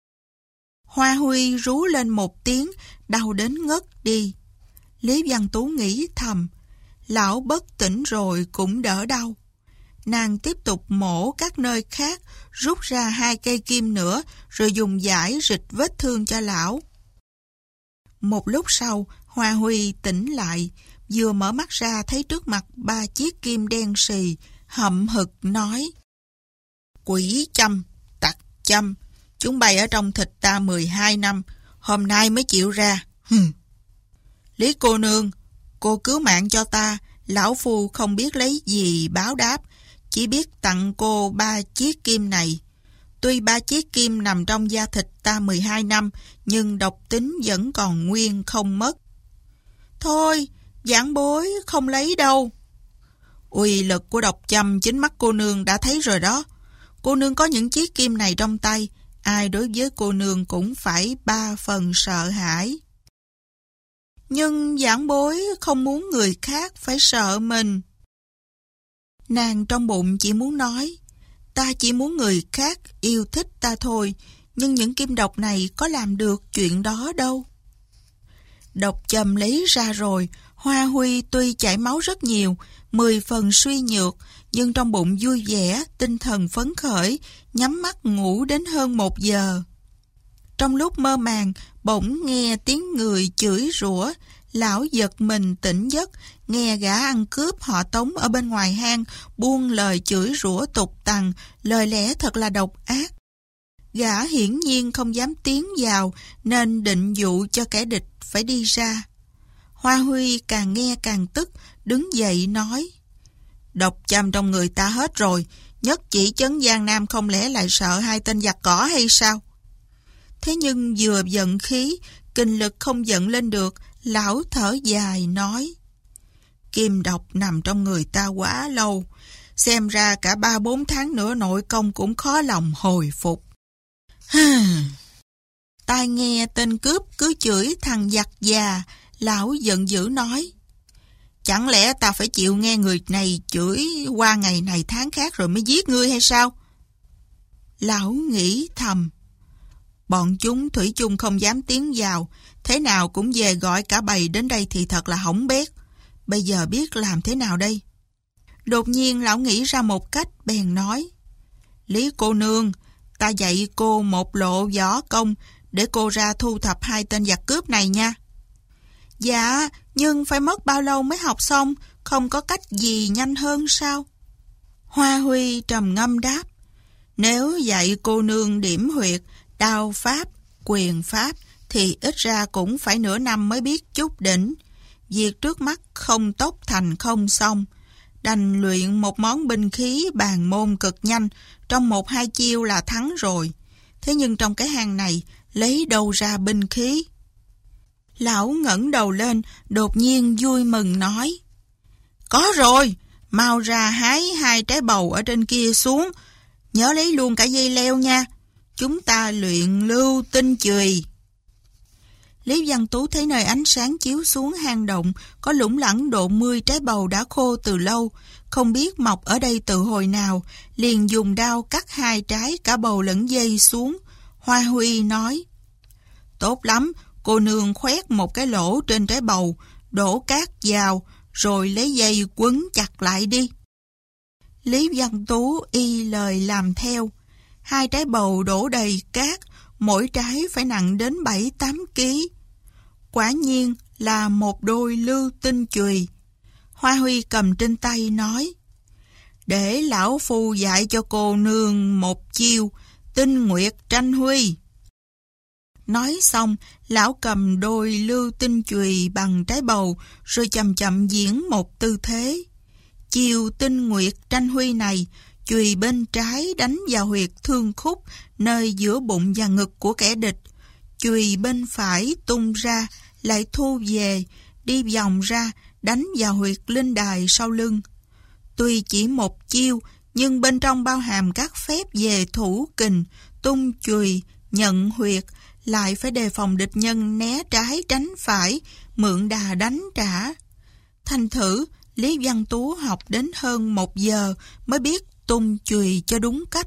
Hoa Huy rú lên một tiếng, đau đến ngất đi. Lý Văn Tú nghĩ thầm, lão bất tỉnh rồi cũng đỡ đau. Nàng tiếp tục mổ các nơi khác, rút ra 2 cây kim nữa, rồi dùng vải rịch vết thương cho lão. Một lúc sau, Hoa Huy tỉnh lại, vừa mở mắt ra thấy trước mặt 3 chiếc kim đen sì, hậm hực nói, quỷ châm, tặc châm, Chúng bay ở trong thịt ta 12 năm, hôm nay mới chịu ra. Lý cô nương, cô cứu mạng cho ta, lão phu không biết lấy gì báo đáp, chỉ biết tặng cô 3 chiếc kim này. Tuy 3 chiếc kim nằm trong da thịt ta 12 năm, nhưng độc tính vẫn còn nguyên không mất. Thôi, vãn bối không lấy đâu. Uy lực của độc châm chính mắt cô nương đã thấy rồi đó. Cô nương có những chiếc kim này trong tay, ai đối với cô nương cũng phải 3 phần sợ hãi. Nhưng vãn bối không muốn người khác phải sợ mình. Nàng trong bụng chỉ muốn nói, ta chỉ muốn người khác yêu thích ta thôi, nhưng những kim độc này có làm được chuyện đó đâu. Độc châm lấy ra rồi, Hoa Huy tuy chảy máu rất nhiều, 10 phần suy nhược, nhưng trong bụng vui vẻ, tinh thần phấn khởi, nhắm mắt ngủ đến hơn 1 giờ. Trong lúc mơ màng, bỗng nghe tiếng người chửi rủa, lão giật mình tỉnh giấc, nghe gã ăn cướp họ Tống ở bên ngoài hang buông lời chửi rủa tục tằn, lời lẽ thật là độc ác. Gã hiển nhiên không dám tiến vào, nên định dụ cho kẻ địch phải đi ra. Hoa Huy càng nghe càng tức, đứng dậy nói, độc châm trong người ta hết rồi, nhất chỉ trấn Giang Nam không lẽ lại sợ 2 tên giặc cỏ hay sao? Thế nhưng vừa giận khí, kinh lực không giận lên được, lão thở dài nói, kim độc nằm trong người ta quá lâu, xem ra cả 3-4 tháng nữa nội công cũng khó lòng hồi phục. Tai nghe tên cướp cứ chửi thằng giặc già, lão giận dữ nói, chẳng lẽ ta phải chịu nghe người này chửi qua ngày này tháng khác rồi mới giết ngươi hay sao? Lão nghĩ thầm, bọn chúng thủy chung không dám tiến vào, thế nào cũng về gọi cả bầy đến đây thì thật là hỏng bét. Bây giờ biết làm thế nào đây? Đột nhiên lão nghĩ ra một cách, bèn nói, Lý cô nương, ta dạy cô một lộ võ công để cô ra thu thập 2 tên giặc cướp này nha. Dạ, nhưng phải mất bao lâu mới học xong, không có cách gì nhanh hơn sao? Hoa Huy trầm ngâm đáp, nếu dạy cô nương điểm huyệt, đao pháp, quyền pháp, thì ít ra cũng phải nửa năm mới biết chút đỉnh. Việc trước mắt không tốc thành không xong, đành luyện một món binh khí bàn môn cực nhanh, trong 1-2 chiêu là thắng rồi. Thế nhưng trong cái hang này, lấy đâu ra binh khí? Lão ngẩng đầu lên, đột nhiên vui mừng nói, có rồi, mau ra hái 2 trái bầu ở trên kia xuống, nhớ lấy luôn cả dây leo nha, chúng ta luyện lưu tinh chùy. Lý Văn Tú thấy nơi ánh sáng chiếu xuống hang động có lủng lẳng độ 10 trái bầu đã khô từ lâu, không biết mọc ở đây từ hồi nào, liền dùng đao cắt 2 trái cả bầu lẫn dây xuống. Hoa Huy nói, tốt lắm, cô nương khoét một cái lỗ trên trái bầu, đổ cát vào, rồi lấy dây quấn chặt lại đi. Lý Văn Tú y lời làm theo. 2 trái bầu đổ đầy cát, mỗi trái phải nặng đến 7-8 kg. Quả nhiên là một đôi lưu tinh chùy. Hoa Huy cầm trên tay nói, để lão phu dạy cho cô nương một chiêu tinh nguyệt tranh huy. Nói xong, lão cầm đôi lưu tinh chùy bằng trái bầu, rồi chậm chậm diễn một tư thế. Chiêu tinh nguyệt tranh huy này, chùy bên trái đánh vào huyệt thương khúc, nơi giữa bụng và ngực của kẻ địch. Chùy bên phải tung ra, lại thu về, đi vòng ra, đánh vào huyệt linh đài sau lưng. Tuy chỉ một chiêu, nhưng bên trong bao hàm các phép về thủ kình, tung chùy, nhận huyệt, lại phải đề phòng địch nhân né trái tránh phải, mượn đà đánh trả. Thành thử, Lý Văn Tú học đến hơn 1 giờ mới biết tung chùy cho đúng cách.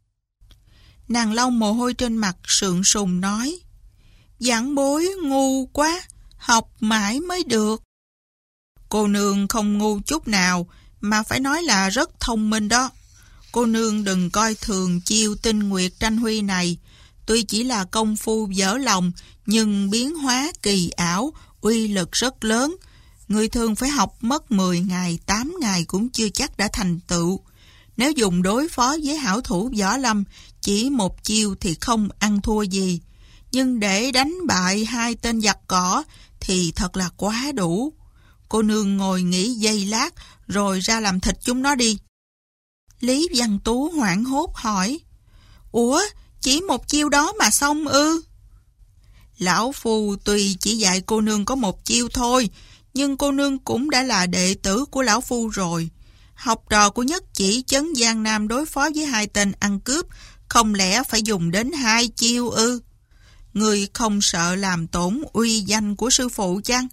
Nàng lau mồ hôi trên mặt, sượng sùng nói, vãn bối ngu quá, học mãi mới được. Cô nương không ngu chút nào, mà phải nói là rất thông minh đó. Cô nương đừng coi thường chiêu tinh nguyệt tranh huy này, tuy chỉ là công phu dở lòng, nhưng biến hóa kỳ ảo, uy lực rất lớn. Người thường phải học mất 10 ngày, 8 ngày cũng chưa chắc đã thành tựu. Nếu dùng đối phó với hảo thủ võ lâm, chỉ một chiêu thì không ăn thua gì. Nhưng để đánh bại hai tên giặc cỏ thì thật là quá đủ. Cô nương ngồi nghỉ giây lát rồi ra làm thịt chúng nó đi. Lý Văn Tú hoảng hốt hỏi: Ủa, chỉ một chiêu đó mà xong ư? Lão phu tuy chỉ dạy cô nương có một chiêu thôi, nhưng cô nương cũng đã là đệ tử của lão phu rồi. Học trò của Nhất Chỉ Chấn Giang Nam đối phó với hai tên ăn cướp, không lẽ phải dùng đến 2 chiêu ư? Người không sợ làm tổn uy danh của sư phụ chăng?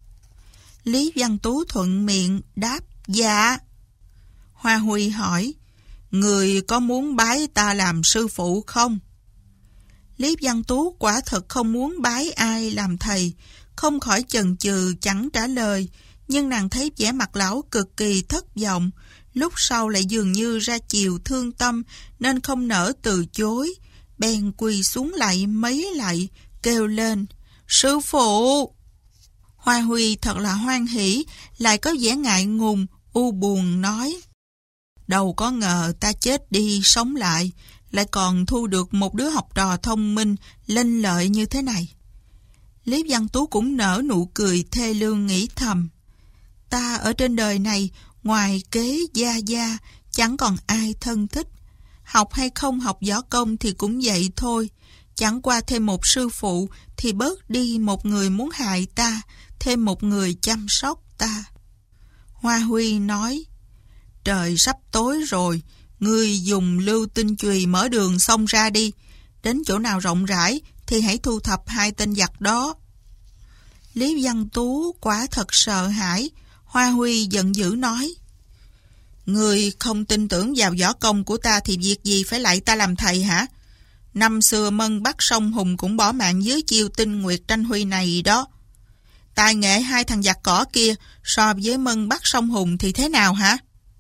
Lý Văn Tú thuận miệng đáp dạ. Hoa Huy hỏi: Người có muốn bái ta làm sư phụ không? Lý Văn Tú quả thật không muốn bái ai làm thầy, không khỏi chần chừ chẳng trả lời, nhưng nàng thấy vẻ mặt lão cực kỳ thất vọng, lúc sau lại dường như ra chiều thương tâm nên không nỡ từ chối, bèn quỳ xuống lạy mấy lạy, kêu lên: Sư phụ! Hoa Huy thật là hoan hỉ, lại có vẻ ngại ngùng, u buồn nói: Đâu có ngờ ta chết đi sống lại, lại còn thu được một đứa học trò thông minh, lanh lợi như thế này. Lý Văn Tú cũng nở nụ cười thê lương nghĩ thầm: Ta ở trên đời này, ngoài kế gia gia, chẳng còn ai thân thích. Học hay không học võ công thì cũng vậy thôi. Chẳng qua thêm một sư phụ thì bớt đi một người muốn hại ta, thêm một người chăm sóc ta. Hoa Huy nói: Trời sắp tối rồi, ngươi dùng lưu tinh chùy mở đường xông ra đi. Đến chỗ nào rộng rãi thì hãy thu thập hai tên giặc đó. Lý Văn Tú quả thật sợ hãi. Hoa Huy giận dữ nói: Ngươi không tin tưởng vào võ công của ta thì việc gì phải lại ta làm thầy hả? Năm xưa Mân Bắc Sông Hùng cũng bỏ mạng dưới chiêu tinh nguyệt tranh huy này đó. Tài nghệ hai thằng giặc cỏ kia so với Mân Bắc Sông Hùng thì thế nào hả?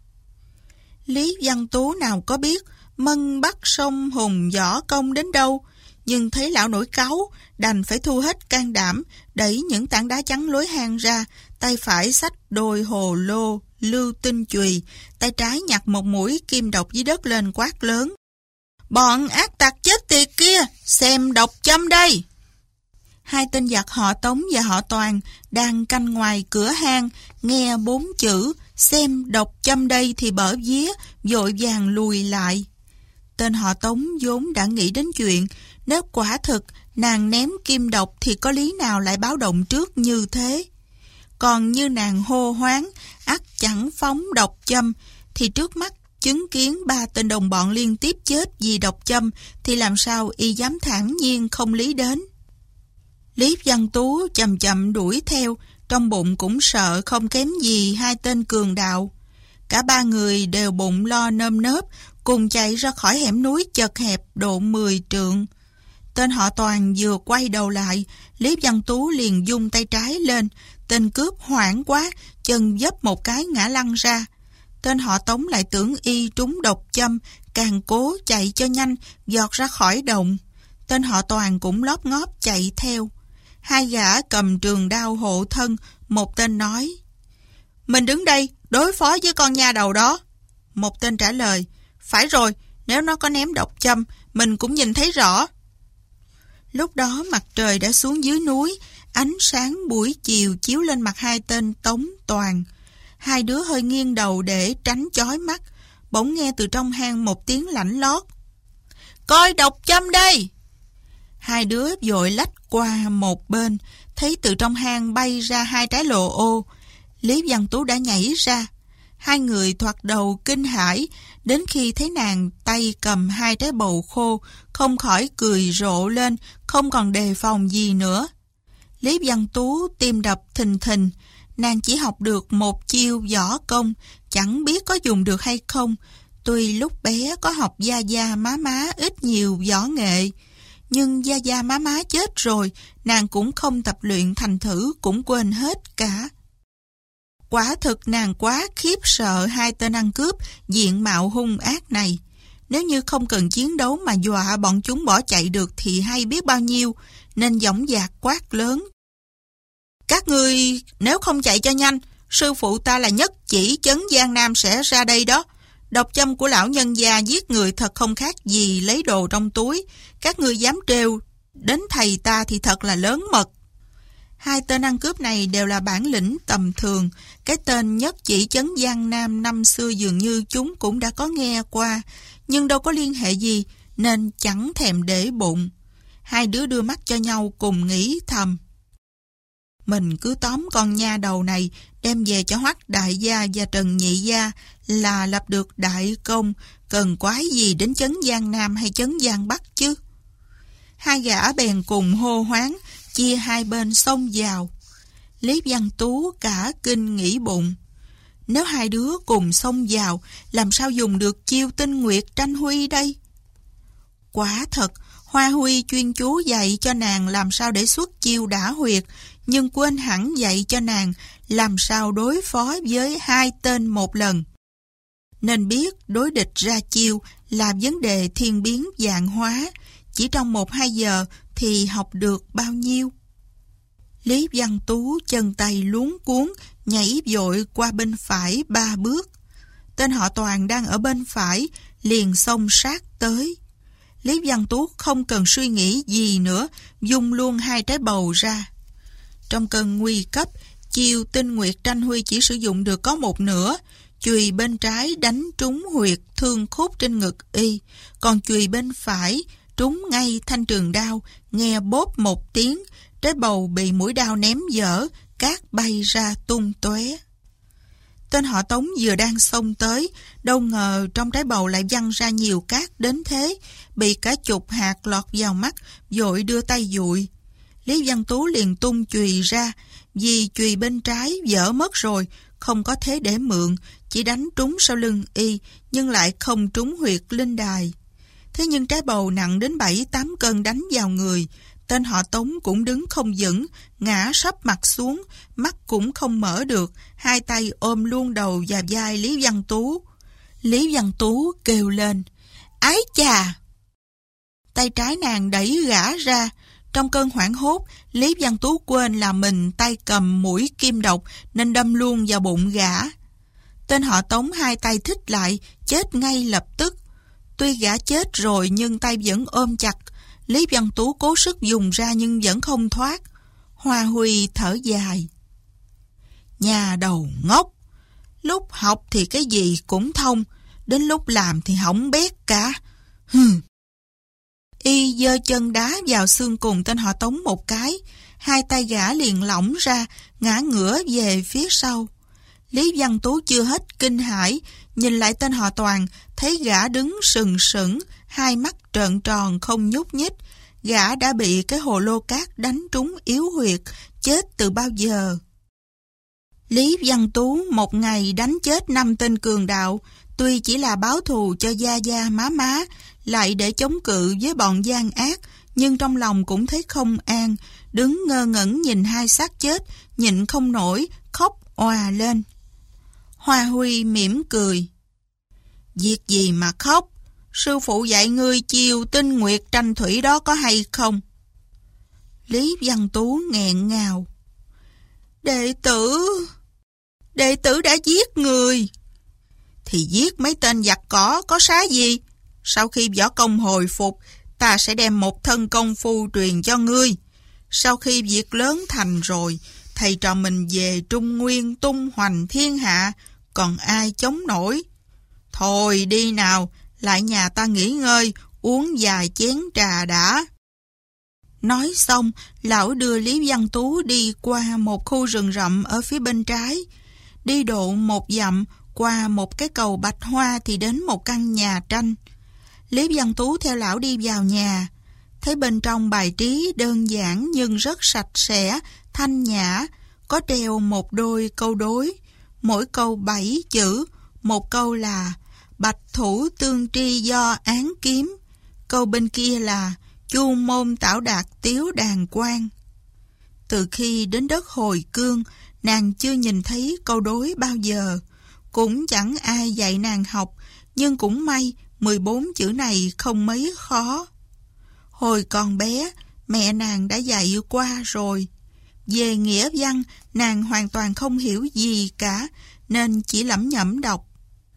Lý Văn Tú nào có biết Mân Bắc Sông Hùng võ công đến đâu, nhưng thấy lão nổi cáu, đành phải thu hết can đảm, đẩy những tảng đá chắn lối hang ra, tay phải xách đôi hồ lô, lưu tinh chùy, tay trái nhặt một mũi kim độc dưới đất lên quát lớn: Bọn ác tặc chết tiệt kia, xem độc châm đây! Hai tên giặc họ Tống và họ Toàn đang canh ngoài cửa hang, nghe 4 chữ xem độc châm đây thì bở vía, vội vàng lùi lại. Tên họ Tống vốn đã nghĩ đến chuyện nếu quả thực nàng ném kim độc thì có lý nào lại báo động trước như thế. Còn như nàng hô hoáng ắt chẳng phóng độc châm, thì trước mắt chứng kiến 3 tên đồng bọn liên tiếp chết vì độc châm thì làm sao y dám thản nhiên không lý đến. Lý Văn Tú chậm chậm đuổi theo, trong bụng cũng sợ không kém gì hai tên cường đạo. Cả 3 người đều bụng lo nơm nớp, cùng chạy ra khỏi hẻm núi chật hẹp độ 10 trượng. Tên họ Toàn vừa quay đầu lại, Lý Văn Tú liền vung tay trái lên. Tên cướp hoảng quá, chân dấp một cái ngã lăn ra. Tên họ Tống lại tưởng y trúng độc châm, càng cố chạy cho nhanh, giọt ra khỏi động. Tên họ Toàn cũng lóp ngóp chạy theo. Hai gã cầm trường đao hộ thân, một tên nói: Mình đứng đây đối phó với con nha đầu đó. Một tên trả lời: Phải rồi, nếu nó có ném độc châm, mình cũng nhìn thấy rõ. Lúc đó mặt trời đã xuống dưới núi, ánh sáng buổi chiều chiếu lên mặt hai tên Tống Toàn. Hai đứa hơi nghiêng đầu để tránh chói mắt, bỗng nghe từ trong hang một tiếng lảnh lót: Coi độc châm đây! Hai đứa vội lách qua một bên, thấy từ trong hang bay ra 2 trái lồ ô. Lý Văn Tú đã nhảy ra. Hai người thoạt đầu kinh hãi, đến khi thấy nàng tay cầm 2 trái bầu khô, không khỏi cười rộ lên, không còn đề phòng gì nữa. Lý Văn Tú tim đập thình thình, nàng chỉ học được một chiêu võ công, chẳng biết có dùng được hay không. Tuy lúc bé có học gia gia má má ít nhiều võ nghệ, nhưng gia gia má má chết rồi, nàng cũng không tập luyện thành thử, cũng quên hết cả. Quả thực nàng quá khiếp sợ hai tên ăn cướp diện mạo hung ác này. Nếu như không cần chiến đấu mà dọa bọn chúng bỏ chạy được thì hay biết bao nhiêu, nên dõng dạc quát lớn: Các ngươi nếu không chạy cho nhanh, sư phụ ta là Nhất Chỉ Chấn Giang Nam sẽ ra đây đó. Độc châm của lão nhân gia giết người thật không khác gì lấy đồ trong túi. Các ngươi dám trêu đến thầy ta thì thật là lớn mật. Hai tên ăn cướp này đều là bản lĩnh tầm thường. Cái tên Nhất Chỉ Chấn Giang Nam năm xưa dường như chúng cũng đã có nghe qua, nhưng đâu có liên hệ gì, nên chẳng thèm để bụng. Hai đứa đưa mắt cho nhau cùng nghĩ thầm. Mình cứ tóm con nha đầu này, đem về cho Hoắc đại gia và Trần nhị gia là lập được đại công, cần quái gì đến Chấn Giang Nam hay Chấn Giang Bắc chứ. Hai gã bèn cùng hô hoáng, chia hai bên xông vào. Lý Văn Tú cả kinh nghĩ bụng. Nếu hai đứa cùng xông vào, làm sao dùng được chiêu Tinh Nguyệt Tranh Huy đây? Quả thật, Hoa Huy chuyên chú dạy cho nàng làm sao để xuất chiêu đả huyệt, nhưng quên hẳn dạy cho nàng làm sao đối phó với hai tên một lần. Nên biết đối địch ra chiêu là vấn đề thiên biến vạn hóa, chỉ trong 1-2 giờ thì học được bao nhiêu. Lý Văn Tú chân tay luống cuống, nhảy vội qua bên phải 3 bước. Tên họ Toàn đang ở bên phải, liền xông sát tới. Lý Văn Tú không cần suy nghĩ gì nữa, vung luôn hai trái bầu ra. Trong cơn nguy cấp, chiêu Tinh Nguyệt Tranh Huy chỉ sử dụng được có một nửa. Chùy bên trái đánh trúng huyệt thương khúc trên ngực y, còn chùy bên phải trúng ngay thanh trường đao, nghe bốp một tiếng, trái bầu bị mũi đao ném dở, cát bay ra tung tóe. Tên họ Tống vừa đang xông tới, đâu ngờ trong trái bầu lại văng ra nhiều cát đến thế, bị cả chục hạt lọt vào mắt, vội đưa tay dụi. Lý Văn Tú liền tung chùy ra, vì chùy bên trái dở mất rồi, không có thế để mượn, chỉ đánh trúng sau lưng y, nhưng lại không trúng huyệt linh đài. Thế nhưng trái bầu nặng đến 7-8 cân đánh vào người, tên họ Tống cũng đứng không vững, ngã sấp mặt xuống, mắt cũng không mở được, hai tay ôm luôn đầu và vai Lý Văn Tú. Lý Văn Tú kêu lên, ái chà! Tay trái nàng đẩy gã ra. Trong cơn hoảng hốt, Lý Văn Tú quên là mình tay cầm mũi kim độc nên đâm luôn vào bụng gã. Tên họ Tống hai tay thít lại, chết ngay lập tức. Tuy gã chết rồi nhưng tay vẫn ôm chặt. Lý Văn Tú cố sức dùng ra nhưng vẫn không thoát. Hoa Huy thở dài. Nhà đầu ngốc, lúc học thì cái gì cũng thông, đến lúc làm thì hỏng bét cả. Y giơ chân đá vào xương cùng tên họ Tống một cái, hai tay gã liền lỏng ra, ngã ngửa về phía sau. Lý Văn Tú chưa hết kinh hãi, nhìn lại tên họ Toàn, thấy gã đứng sừng sững, hai mắt trợn tròn không nhúc nhích. Gã đã bị cái hồ lô cát đánh trúng yếu huyệt, chết từ bao giờ. Lý Văn Tú một ngày đánh chết 5 tên cường đạo, tuy chỉ là báo thù cho gia gia má, lại để chống cự với bọn gian ác, nhưng trong lòng cũng thấy không an, đứng ngơ ngẩn nhìn hai xác chết, nhịn không nổi, khóc òa lên. Hoa Huy mỉm cười. Việc gì mà khóc? Sư phụ dạy ngươi chiêu Tinh Nguyệt Tranh Thủy đó có hay không? Lý Văn Tú nghẹn ngào. Đệ tử đã giết người. Thì giết mấy tên giặc cỏ có xá gì? Sau khi võ công hồi phục, ta sẽ đem một thân công phu truyền cho ngươi. Sau khi việc lớn thành rồi, thầy trò mình về Trung Nguyên tung hoành thiên hạ, còn ai chống nổi? Thôi đi nào, lại nhà ta nghỉ ngơi, uống vài chén trà đã. Nói xong, lão đưa Lý Văn Tú đi qua một khu rừng rậm ở phía bên trái. Đi độ 1 dặm, qua một cái cầu bạch hoa thì đến một căn nhà tranh. Lý Văn Tú theo lão đi vào nhà, thấy bên trong bài trí đơn giản nhưng rất sạch sẽ, thanh nhã, có treo một đôi câu đối, mỗi câu 7 chữ, một câu là Bạch thủ tương tri do án kiếm, câu bên kia là Chu môn tảo đạt tiếu đàn quan. Từ khi đến đất Hồi Cương, nàng chưa nhìn thấy câu đối bao giờ, cũng chẳng ai dạy nàng học, nhưng cũng may 14 chữ này không mấy khó. Hồi còn bé, mẹ nàng đã dạy qua rồi. Về nghĩa văn, nàng hoàn toàn không hiểu gì cả, nên chỉ lẩm nhẩm đọc.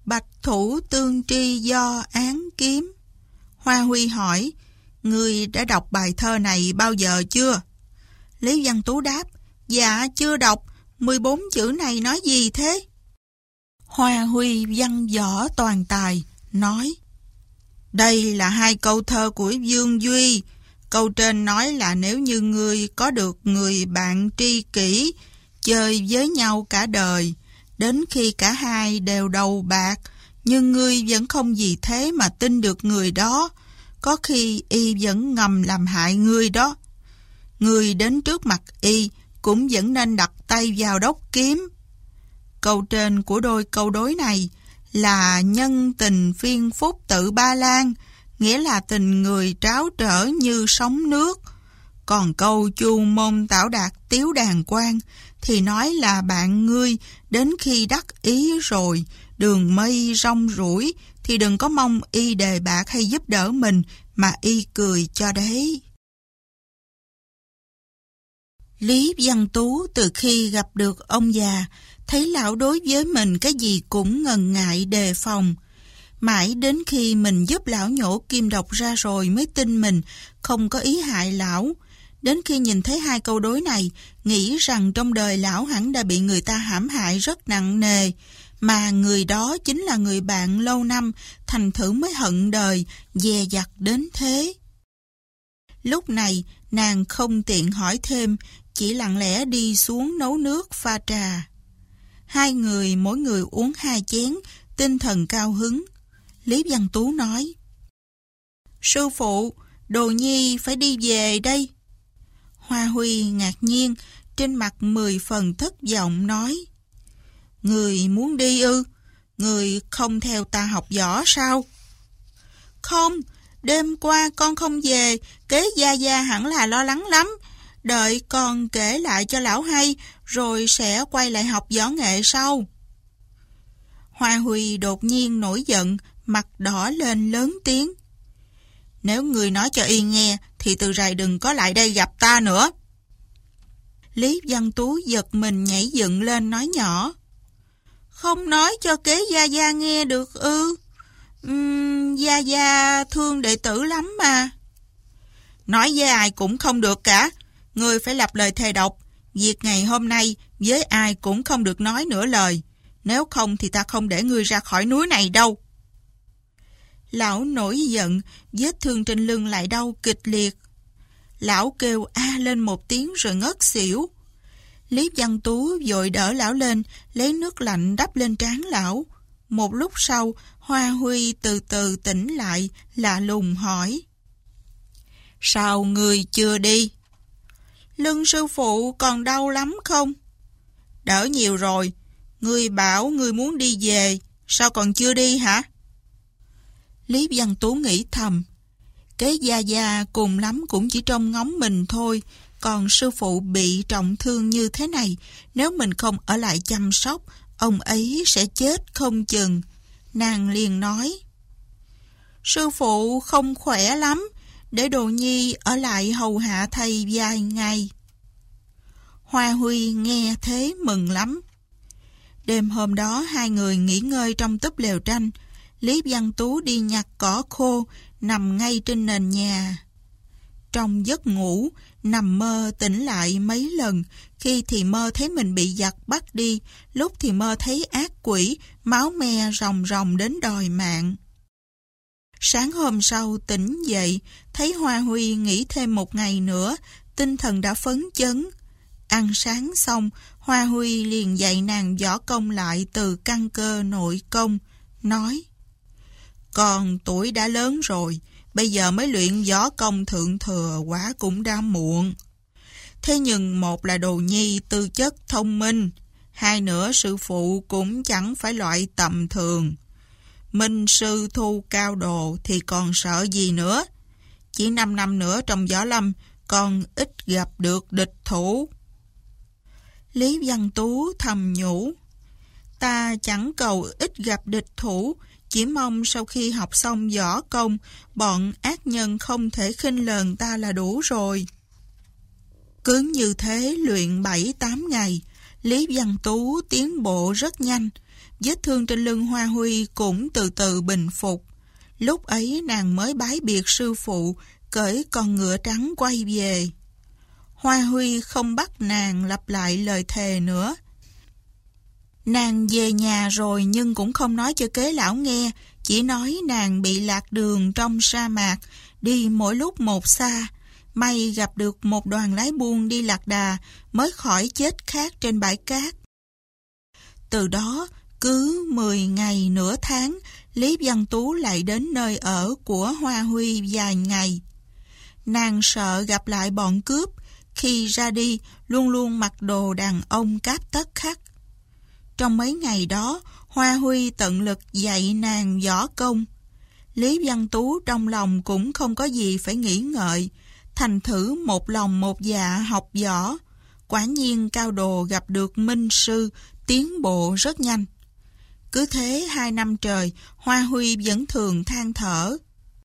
Bạch thủ tương tri do án kiếm. Hoa Huy hỏi, ngươi đã đọc bài thơ này bao giờ chưa? Lý Văn Tú đáp, dạ chưa đọc, 14 chữ này nói gì thế? Hoa Huy văn võ toàn tài, nói, đây là 2 câu thơ của Dương Duy. Câu trên nói là nếu như ngươi có được người bạn tri kỷ, chơi với nhau cả đời, đến khi cả hai đều đầu bạc, nhưng ngươi vẫn không vì thế mà tin được người đó, có khi y vẫn ngầm làm hại ngươi đó. Ngươi đến trước mặt y cũng vẫn nên đặt tay vào đốc kiếm. Câu trên của đôi câu đối này là nhân tình phiên phúc tự Ba Lan, nghĩa là tình người tráo trở như sóng nước. Còn câu chu môn tảo đạt tiếu đàng quang thì nói là bạn ngươi đến khi đắc ý rồi, đường mây rong ruổi, thì đừng có mong y đề bạc hay giúp đỡ mình, mà y cười cho đấy. Lý Văn Tú từ khi gặp được ông già, thấy lão đối với mình cái gì cũng ngần ngại đề phòng. Mãi đến khi mình giúp lão nhổ kim độc ra rồi mới tin mình không có ý hại lão. Đến khi nhìn thấy 2 câu đối này, nghĩ rằng trong đời lão hẳn đã bị người ta hãm hại rất nặng nề, mà người đó chính là người bạn lâu năm, thành thử mới hận đời, dè dặt đến thế. Lúc này, nàng không tiện hỏi thêm, chỉ lặng lẽ đi xuống nấu nước pha trà. 2 người mỗi người uống 2 chén, tinh thần cao hứng. Lý Văn Tú nói, sư phụ, Đồ Nhi phải đi về đây. Hoa Huy ngạc nhiên, trên mặt 10 phần thất vọng nói, người muốn đi ư? Người không theo ta học võ sao? Không, đêm qua con không về, kế gia gia hẳn là lo lắng lắm. Đợi con kể lại cho lão hay, rồi sẽ quay lại học võ nghệ sau. Hoa Huy đột nhiên nổi giận, mặt đỏ lên lớn tiếng. Nếu người nói cho y nghe, thì từ rày đừng có lại đây gặp ta nữa. Lý Văn Tú giật mình nhảy dựng lên nói nhỏ, không nói cho kế gia gia nghe được ư? Gia gia thương đệ tử lắm mà. Nói với ai cũng không được cả. Ngươi phải lập lời thề độc, việc ngày hôm nay với ai cũng không được nói nửa lời. Nếu không thì ta không để ngươi ra khỏi núi này đâu. Lão nổi giận, vết thương trên lưng lại đau kịch liệt. Lão kêu a lên một tiếng rồi ngất xỉu. Lý Văn Tú vội đỡ lão lên, lấy nước lạnh đắp lên trán lão. Một lúc sau, Hoa Huy từ từ tỉnh lại, lạ lùng hỏi, sao ngươi chưa đi? Lưng sư phụ còn đau lắm không? Đỡ nhiều rồi. Ngươi bảo ngươi muốn đi về, sao còn chưa đi hả? Lý Văn Tú nghĩ thầm, kế gia gia cùng lắm cũng chỉ trông ngóng mình thôi, còn sư phụ bị trọng thương như thế này, nếu mình không ở lại chăm sóc, ông ấy sẽ chết không chừng. Nàng liền nói, sư phụ không khỏe lắm, để Đồ Nhi ở lại hầu hạ thầy vài ngày. Hoa Huy nghe thế mừng lắm. Đêm hôm đó 2 người nghỉ ngơi trong túp lều tranh. Lý Văn Tú đi nhặt cỏ khô, nằm ngay trên nền nhà. Trong giấc ngủ, nằm mơ tỉnh lại mấy lần, khi thì mơ thấy mình bị giặc bắt đi, lúc thì mơ thấy ác quỷ, máu me ròng ròng đến đòi mạng. Sáng hôm sau tỉnh dậy, thấy Hoa Huy nghỉ thêm 1 ngày nữa, tinh thần đã phấn chấn. Ăn sáng xong, Hoa Huy liền dạy nàng võ công lại từ căn cơ nội công, nói, con tuổi đã lớn rồi, bây giờ mới luyện võ công thượng thừa quá cũng đã muộn. Thế nhưng một là Đồ Nhi tư chất thông minh, 2 nữa sư phụ cũng chẳng phải loại tầm thường. Minh sư thu cao đồ thì còn sợ gì nữa. Chỉ 5 năm nữa trong võ lâm, con ít gặp được địch thủ. Lý Văn Tú thầm nhủ, ta chẳng cầu ít gặp địch thủ, chỉ mong sau khi học xong võ công, bọn ác nhân không thể khinh lờn ta là đủ rồi. Cứ như thế luyện 7-8 ngày, Lý Văn Tú tiến bộ rất nhanh, vết thương trên lưng Hoa Huy cũng từ từ bình phục. Lúc ấy nàng mới bái biệt sư phụ, cởi con ngựa trắng quay về. Hoa Huy không bắt nàng lặp lại lời thề nữa. Nàng về nhà rồi nhưng cũng không nói cho kế lão nghe, chỉ nói nàng bị lạc đường trong sa mạc, đi mỗi lúc một xa. May gặp được một đoàn lái buôn đi lạc đà mới khỏi chết khát trên bãi cát. Từ đó, cứ 10 ngày nửa tháng, Lý Văn Tú lại đến nơi ở của Hoa Huy vài ngày. Nàng sợ gặp lại bọn cướp, khi ra đi luôn luôn mặc đồ đàn ông cáp tất khắc. Trong mấy ngày đó, Hoa Huy tận lực dạy nàng võ công. Lý Văn Tú trong lòng cũng không có gì phải nghĩ ngợi, thành thử một lòng một dạ học võ. Quả nhiên cao đồ gặp được minh sư, tiến bộ rất nhanh. Cứ thế 2 năm trời, Hoa Huy vẫn thường than thở.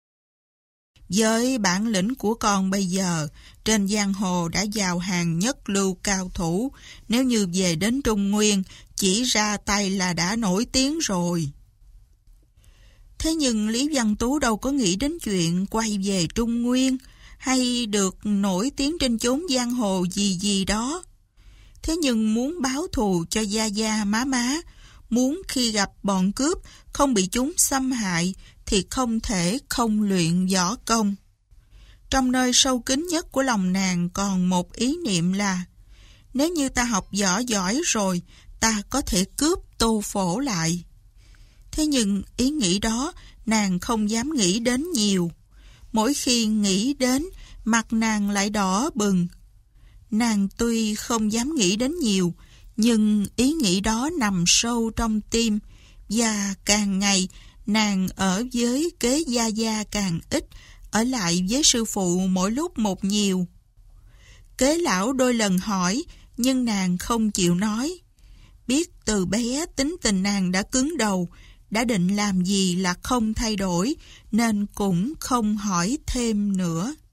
Với bản lĩnh của con bây giờ, trên giang hồ đã vào hàng nhất lưu cao thủ, nếu như về đến Trung Nguyên, chỉ ra tay là đã nổi tiếng rồi. Thế nhưng Lý Văn Tú đâu có nghĩ đến chuyện quay về Trung Nguyên, hay được nổi tiếng trên chốn giang hồ gì đó. Thế nhưng muốn báo thù cho gia gia má má, muốn khi gặp bọn cướp không bị chúng xâm hại, thì không thể không luyện võ công. Trong nơi sâu kín nhất của lòng nàng còn một ý niệm là, nếu như ta học võ giỏi rồi, ta có thể cướp Tô Phổ lại. Thế nhưng ý nghĩ đó nàng không dám nghĩ đến nhiều. Mỗi khi nghĩ đến, mặt nàng lại đỏ bừng. Nàng tuy không dám nghĩ đến nhiều, nhưng ý nghĩ đó nằm sâu trong tim, và càng ngày nàng ở với kế gia gia càng ít, ở lại với sư phụ mỗi lúc một nhiều. Kế lão đôi lần hỏi, nhưng nàng không chịu nói. Biết từ bé tính tình nàng đã cứng đầu, đã định làm gì là không thay đổi, nên cũng không hỏi thêm nữa.